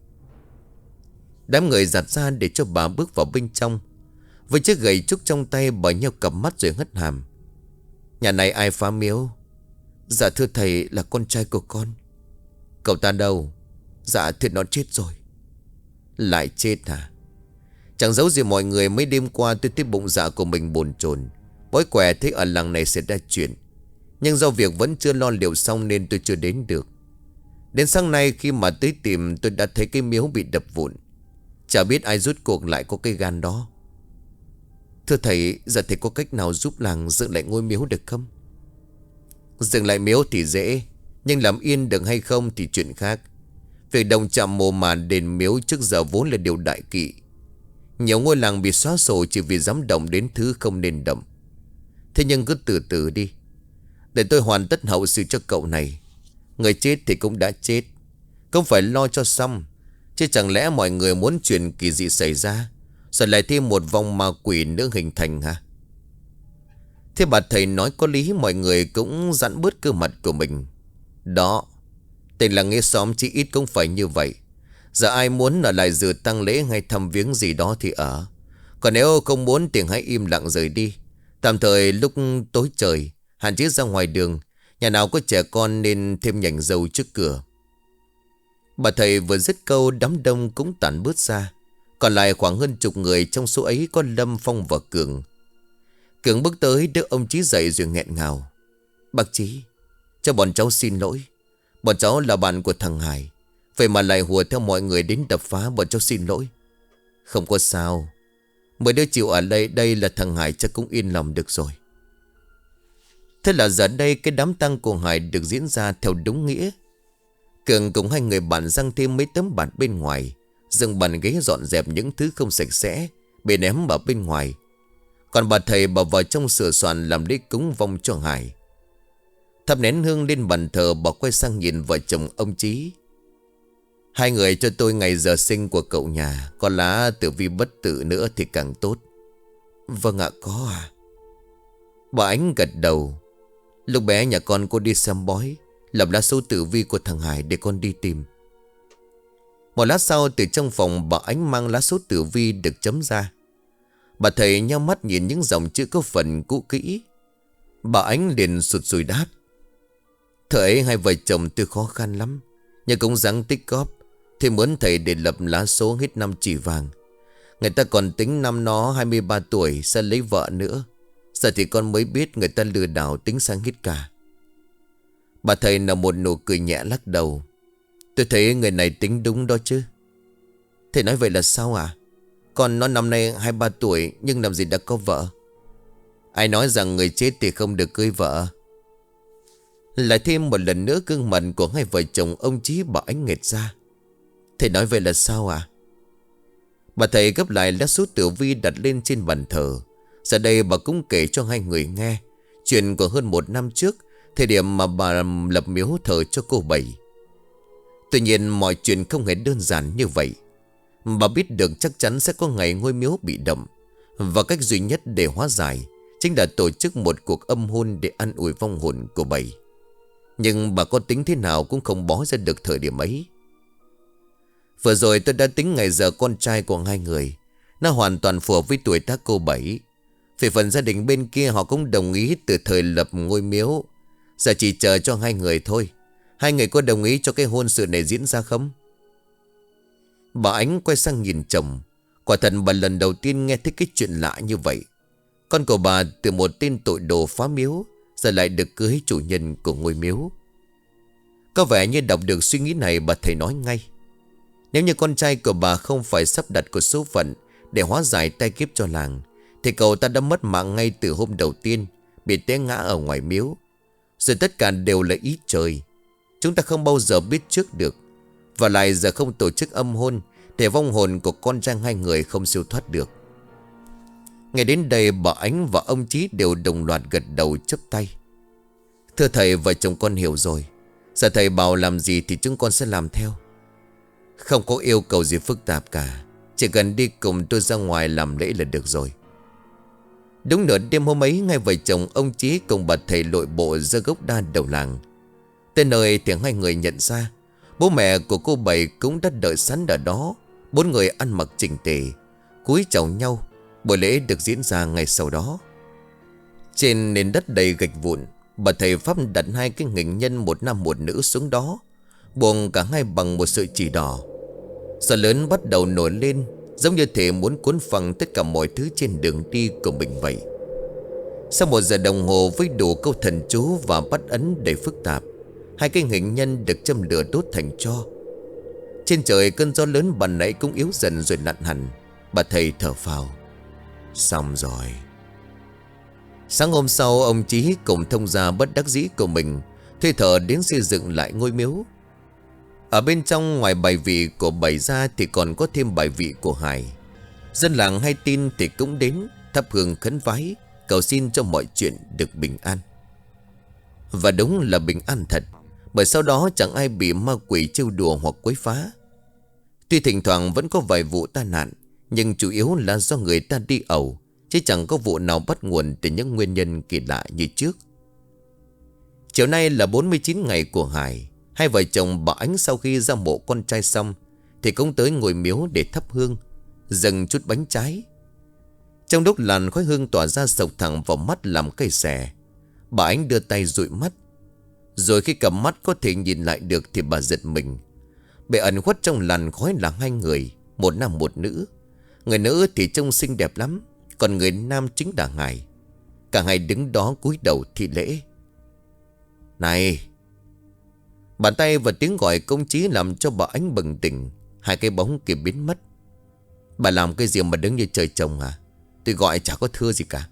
Đám người giặt ra để cho bà bước vào bên trong. Với chiếc gậy trúc trong tay, bà nheo cặp mắt rồi hất hàm. Nhà này ai phá miếu? Dạ thưa thầy, là con trai của con. Cậu ta đâu? Dạ thưa nó chết rồi. Lại chết hả? Chẳng giấu gì mọi người, mấy đêm qua tôi thấy bụng dạ của mình bồn chồn, bói quẻ thấy ở làng này sẽ ra chuyện. Nhưng do việc vẫn chưa lo liệu xong nên tôi chưa đến được. Đến sáng nay khi mà tới tìm, tôi đã thấy cái miếu bị đập vụn. Chả biết ai rút cuộc lại có cái gan đó. Thưa thầy, giờ thầy có cách nào giúp làng dựng lại ngôi miếu được không? Dựng lại miếu thì dễ, nhưng làm yên được hay không thì chuyện khác. Việc đồng chạm mồ màn đền miếu trước giờ vốn là điều đại kỵ. Nhiều ngôi làng bị xóa sổ chỉ vì dám động đến thứ không nên động. Thế nhưng cứ từ từ đi, để tôi hoàn tất hậu sự cho cậu này. Người chết thì cũng đã chết, không phải lo cho xong. Chứ chẳng lẽ mọi người muốn chuyện kỳ dị xảy ra, rồi lại thêm một vong ma quỷ nữa hình thành hả? Thế bà thầy nói có lý, mọi người cũng giãn bớt cơ mặt của mình. Đó, tình là nghe xóm chỉ ít cũng phải như vậy. Giờ ai muốn ở lại dự tang lễ hay thăm viếng gì đó thì ở. Còn nếu không muốn thì hãy im lặng rời đi. Tạm thời lúc tối trời, hạn chế ra ngoài đường. Nhà nào có trẻ con nên thêm nhành dầu trước cửa. Bà thầy vừa dứt câu, đám đông cũng tản bớt ra. Còn lại khoảng hơn chục người, trong số ấy có Lâm, Phong và Cường. Cường bước tới đỡ ông Chí dậy rồi nghẹn ngào. Bác Chí, cho bọn cháu xin lỗi. Bọn cháu là bạn của thằng Hải, vậy mà lại hùa theo mọi người đến đập phá, bọn cháu xin lỗi. Không có sao, mấy đứa chịu ở đây là thằng Hải chắc cũng yên lòng được rồi. Thế là giờ đây cái đám tang của Hải được diễn ra theo đúng nghĩa. Cường cùng hai người bạn giăng thêm mấy tấm bạt bên ngoài, dừng bàn ghế dọn dẹp những thứ không sạch sẽ bị ném vào bên ngoài. Còn bà thầy bà vào trong sửa soạn làm lễ cúng vong cho Hải. Thắp nén hương lên bàn thờ, bà quay sang nhìn vợ chồng ông Chí. Hai người cho tôi ngày giờ sinh của cậu nhà, có lá tử vi bất tử nữa thì càng tốt. Vâng ạ, có à. Bà Ánh gật đầu. Lúc bé nhà con cô đi xem bói, lập lá số tử vi của thằng Hải để con đi tìm. Một lát sau, từ trong phòng bà Ánh mang lá số tử vi được chấm ra. Bà thầy nheo mắt nhìn những dòng chữ có phần cũ kỹ. Bà Ánh liền sụt sùi đáp. Thời ấy hai vợ chồng tôi khó khăn lắm, nhưng cũng ráng tích góp, thì muốn thầy để lập lá số hết năm chỉ vàng. Người ta còn tính năm nó 23 tuổi sẽ lấy vợ nữa. Giờ thì con mới biết người ta lừa đảo tính sang hết cả. Bà thầy nở một nụ cười nhẹ lắc đầu. Tôi thấy người này tính đúng đó chứ. Thầy nói vậy là sao à? Con nó năm nay 23 tuổi nhưng làm gì đã có vợ. Ai nói rằng người chết thì không được cưới vợ. Lại thêm một lần nữa gương mặt của hai vợ chồng ông Chí bà Ánh nghệt ra. Thầy nói vậy là sao à? Bà thầy gấp lại lá số tử vi đặt lên trên bàn thờ. Giờ đây bà cũng kể cho hai người nghe chuyện của hơn một năm trước, thời điểm mà bà lập miếu thờ cho cô Bảy. Tuy nhiên mọi chuyện không hề đơn giản như vậy. Bà biết được chắc chắn sẽ có ngày ngôi miếu bị động, và cách duy nhất để hóa giải chính là tổ chức một cuộc âm hôn để an ủi vong hồn của Bảy. Nhưng bà có tính thế nào cũng không bó ra được thời điểm ấy. Vừa rồi tôi đã tính ngày giờ con trai của hai người, nó hoàn toàn phù hợp với tuổi tác cô Bảy. Về phần gia đình bên kia họ cũng đồng ý từ thời lập ngôi miếu. Giờ chỉ chờ cho hai người thôi. Hai người có đồng ý cho cái hôn sự này diễn ra không? Bà Ánh quay sang nhìn chồng. Quả thật bà lần đầu tiên nghe thấy cái chuyện lạ như vậy. Con của bà từ một tên tội đồ phá miếu giờ lại được cưới chủ nhân của ngôi miếu. Có vẻ như đọc được suy nghĩ này, bà thầy nói ngay. Nếu như con trai của bà không phải sắp đặt của số phận để hóa giải tai kiếp cho làng, thì cậu ta đã mất mạng ngay từ hôm đầu tiên, bị té ngã ở ngoài miếu. Rồi tất cả đều là ý trời. Chúng ta không bao giờ biết trước được. Và lại giờ không tổ chức âm hôn để vong hồn của con trai hai người không siêu thoát được. Ngay đến đây bà Ánh và ông Chí đều đồng loạt gật đầu chắp tay. Thưa thầy, vợ chồng con hiểu rồi. Giờ thầy bảo làm gì thì chúng con sẽ làm theo. Không có yêu cầu gì phức tạp cả, chỉ cần đi cùng tôi ra ngoài làm lễ là được rồi. Đúng nửa đêm hôm ấy, ngay vợ chồng ông Chí cùng bà thầy lội bộ ra gốc đa đầu làng. Tới nơi thì hai người nhận ra bố mẹ của cô Bảy cũng đã đợi sẵn ở đó. Bốn người ăn mặc chỉnh tề, cúi chào nhau. Buổi lễ được diễn ra ngay sau đó. Trên nền đất đầy gạch vụn, bà thầy Pháp đặt hai cái hình nhân một nam một nữ xuống đó, buộc cả hai bằng một sợi chỉ đỏ. Gió lớn bắt đầu nổi lên, giống như thể muốn cuốn phăng tất cả mọi thứ trên đường đi của mình vậy. Sau 1 giờ đồng hồ với đủ câu thần chú và bắt ấn đầy phức tạp, hai cái hình nhân được châm lửa đốt thành tro. Trên trời cơn gió lớn ban nãy cũng yếu dần rồi lặn hẳn. Bà thầy thở phào, xong rồi. Sáng hôm sau, ông Chí cùng thông gia bất đắc dĩ của mình thuê thợ đến xây dựng lại ngôi miếu. Ở bên trong, ngoài bài vị của Bảy ra thì còn có thêm bài vị của Hải. Dân làng hay tin thì cũng đến thắp hương khấn vái, cầu xin cho mọi chuyện được bình an. Và đúng là bình an thật, bởi sau đó chẳng ai bị ma quỷ trêu đùa hoặc quấy phá. Tuy thỉnh thoảng vẫn có vài vụ tai nạn, nhưng chủ yếu là do người ta đi ẩu, chứ chẳng có vụ nào bắt nguồn từ những nguyên nhân kỳ lạ như trước. Chiều nay là 49 ngày của Hải. Hai vợ chồng bà Ánh sau khi ra mộ con trai xong thì cũng tới ngôi miếu để thắp hương, dâng chút bánh trái. Trong lúc làn khói hương tỏa ra sộc thẳng vào mắt làm cây xẻ, bà Ánh đưa tay dụi mắt. Rồi khi cầm mắt có thể nhìn lại được thì bà giật mình. Bị ẩn khuất trong làn khói là hai người, một nam một nữ. Người nữ thì trông xinh đẹp lắm, còn người nam chính là Hải. Cả hai đứng đó cúi đầu thi lễ. Này! Bàn tay và tiếng gọi công chí làm cho bà Ánh bừng tỉnh. Hai cái bóng kia biến mất. Bà làm cái gì mà đứng như trời trồng à? Tôi gọi chả có thưa gì cả.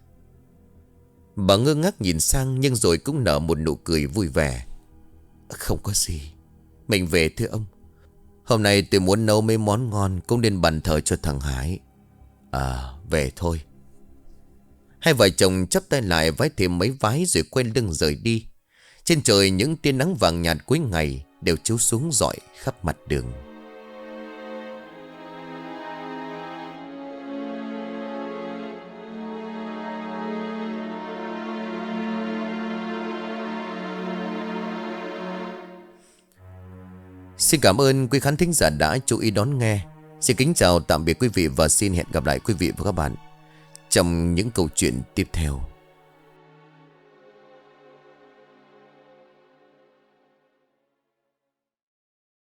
Bà ngơ ngác nhìn sang, nhưng rồi cũng nở một nụ cười vui vẻ. Không có gì, mình về thưa ông. Hôm nay tôi muốn nấu mấy món ngon, cũng nên bàn thờ cho thằng Hải. Về thôi. Hai vợ chồng chắp tay lại vái thêm mấy vái rồi quay lưng rời đi. Trên trời những tia nắng vàng nhạt cuối ngày đều chiếu xuống rọi khắp mặt đường. Xin cảm ơn quý khán thính giả đã chú ý đón nghe. Xin kính chào tạm biệt quý vị và xin hẹn gặp lại quý vị và các bạn trong những câu chuyện tiếp theo.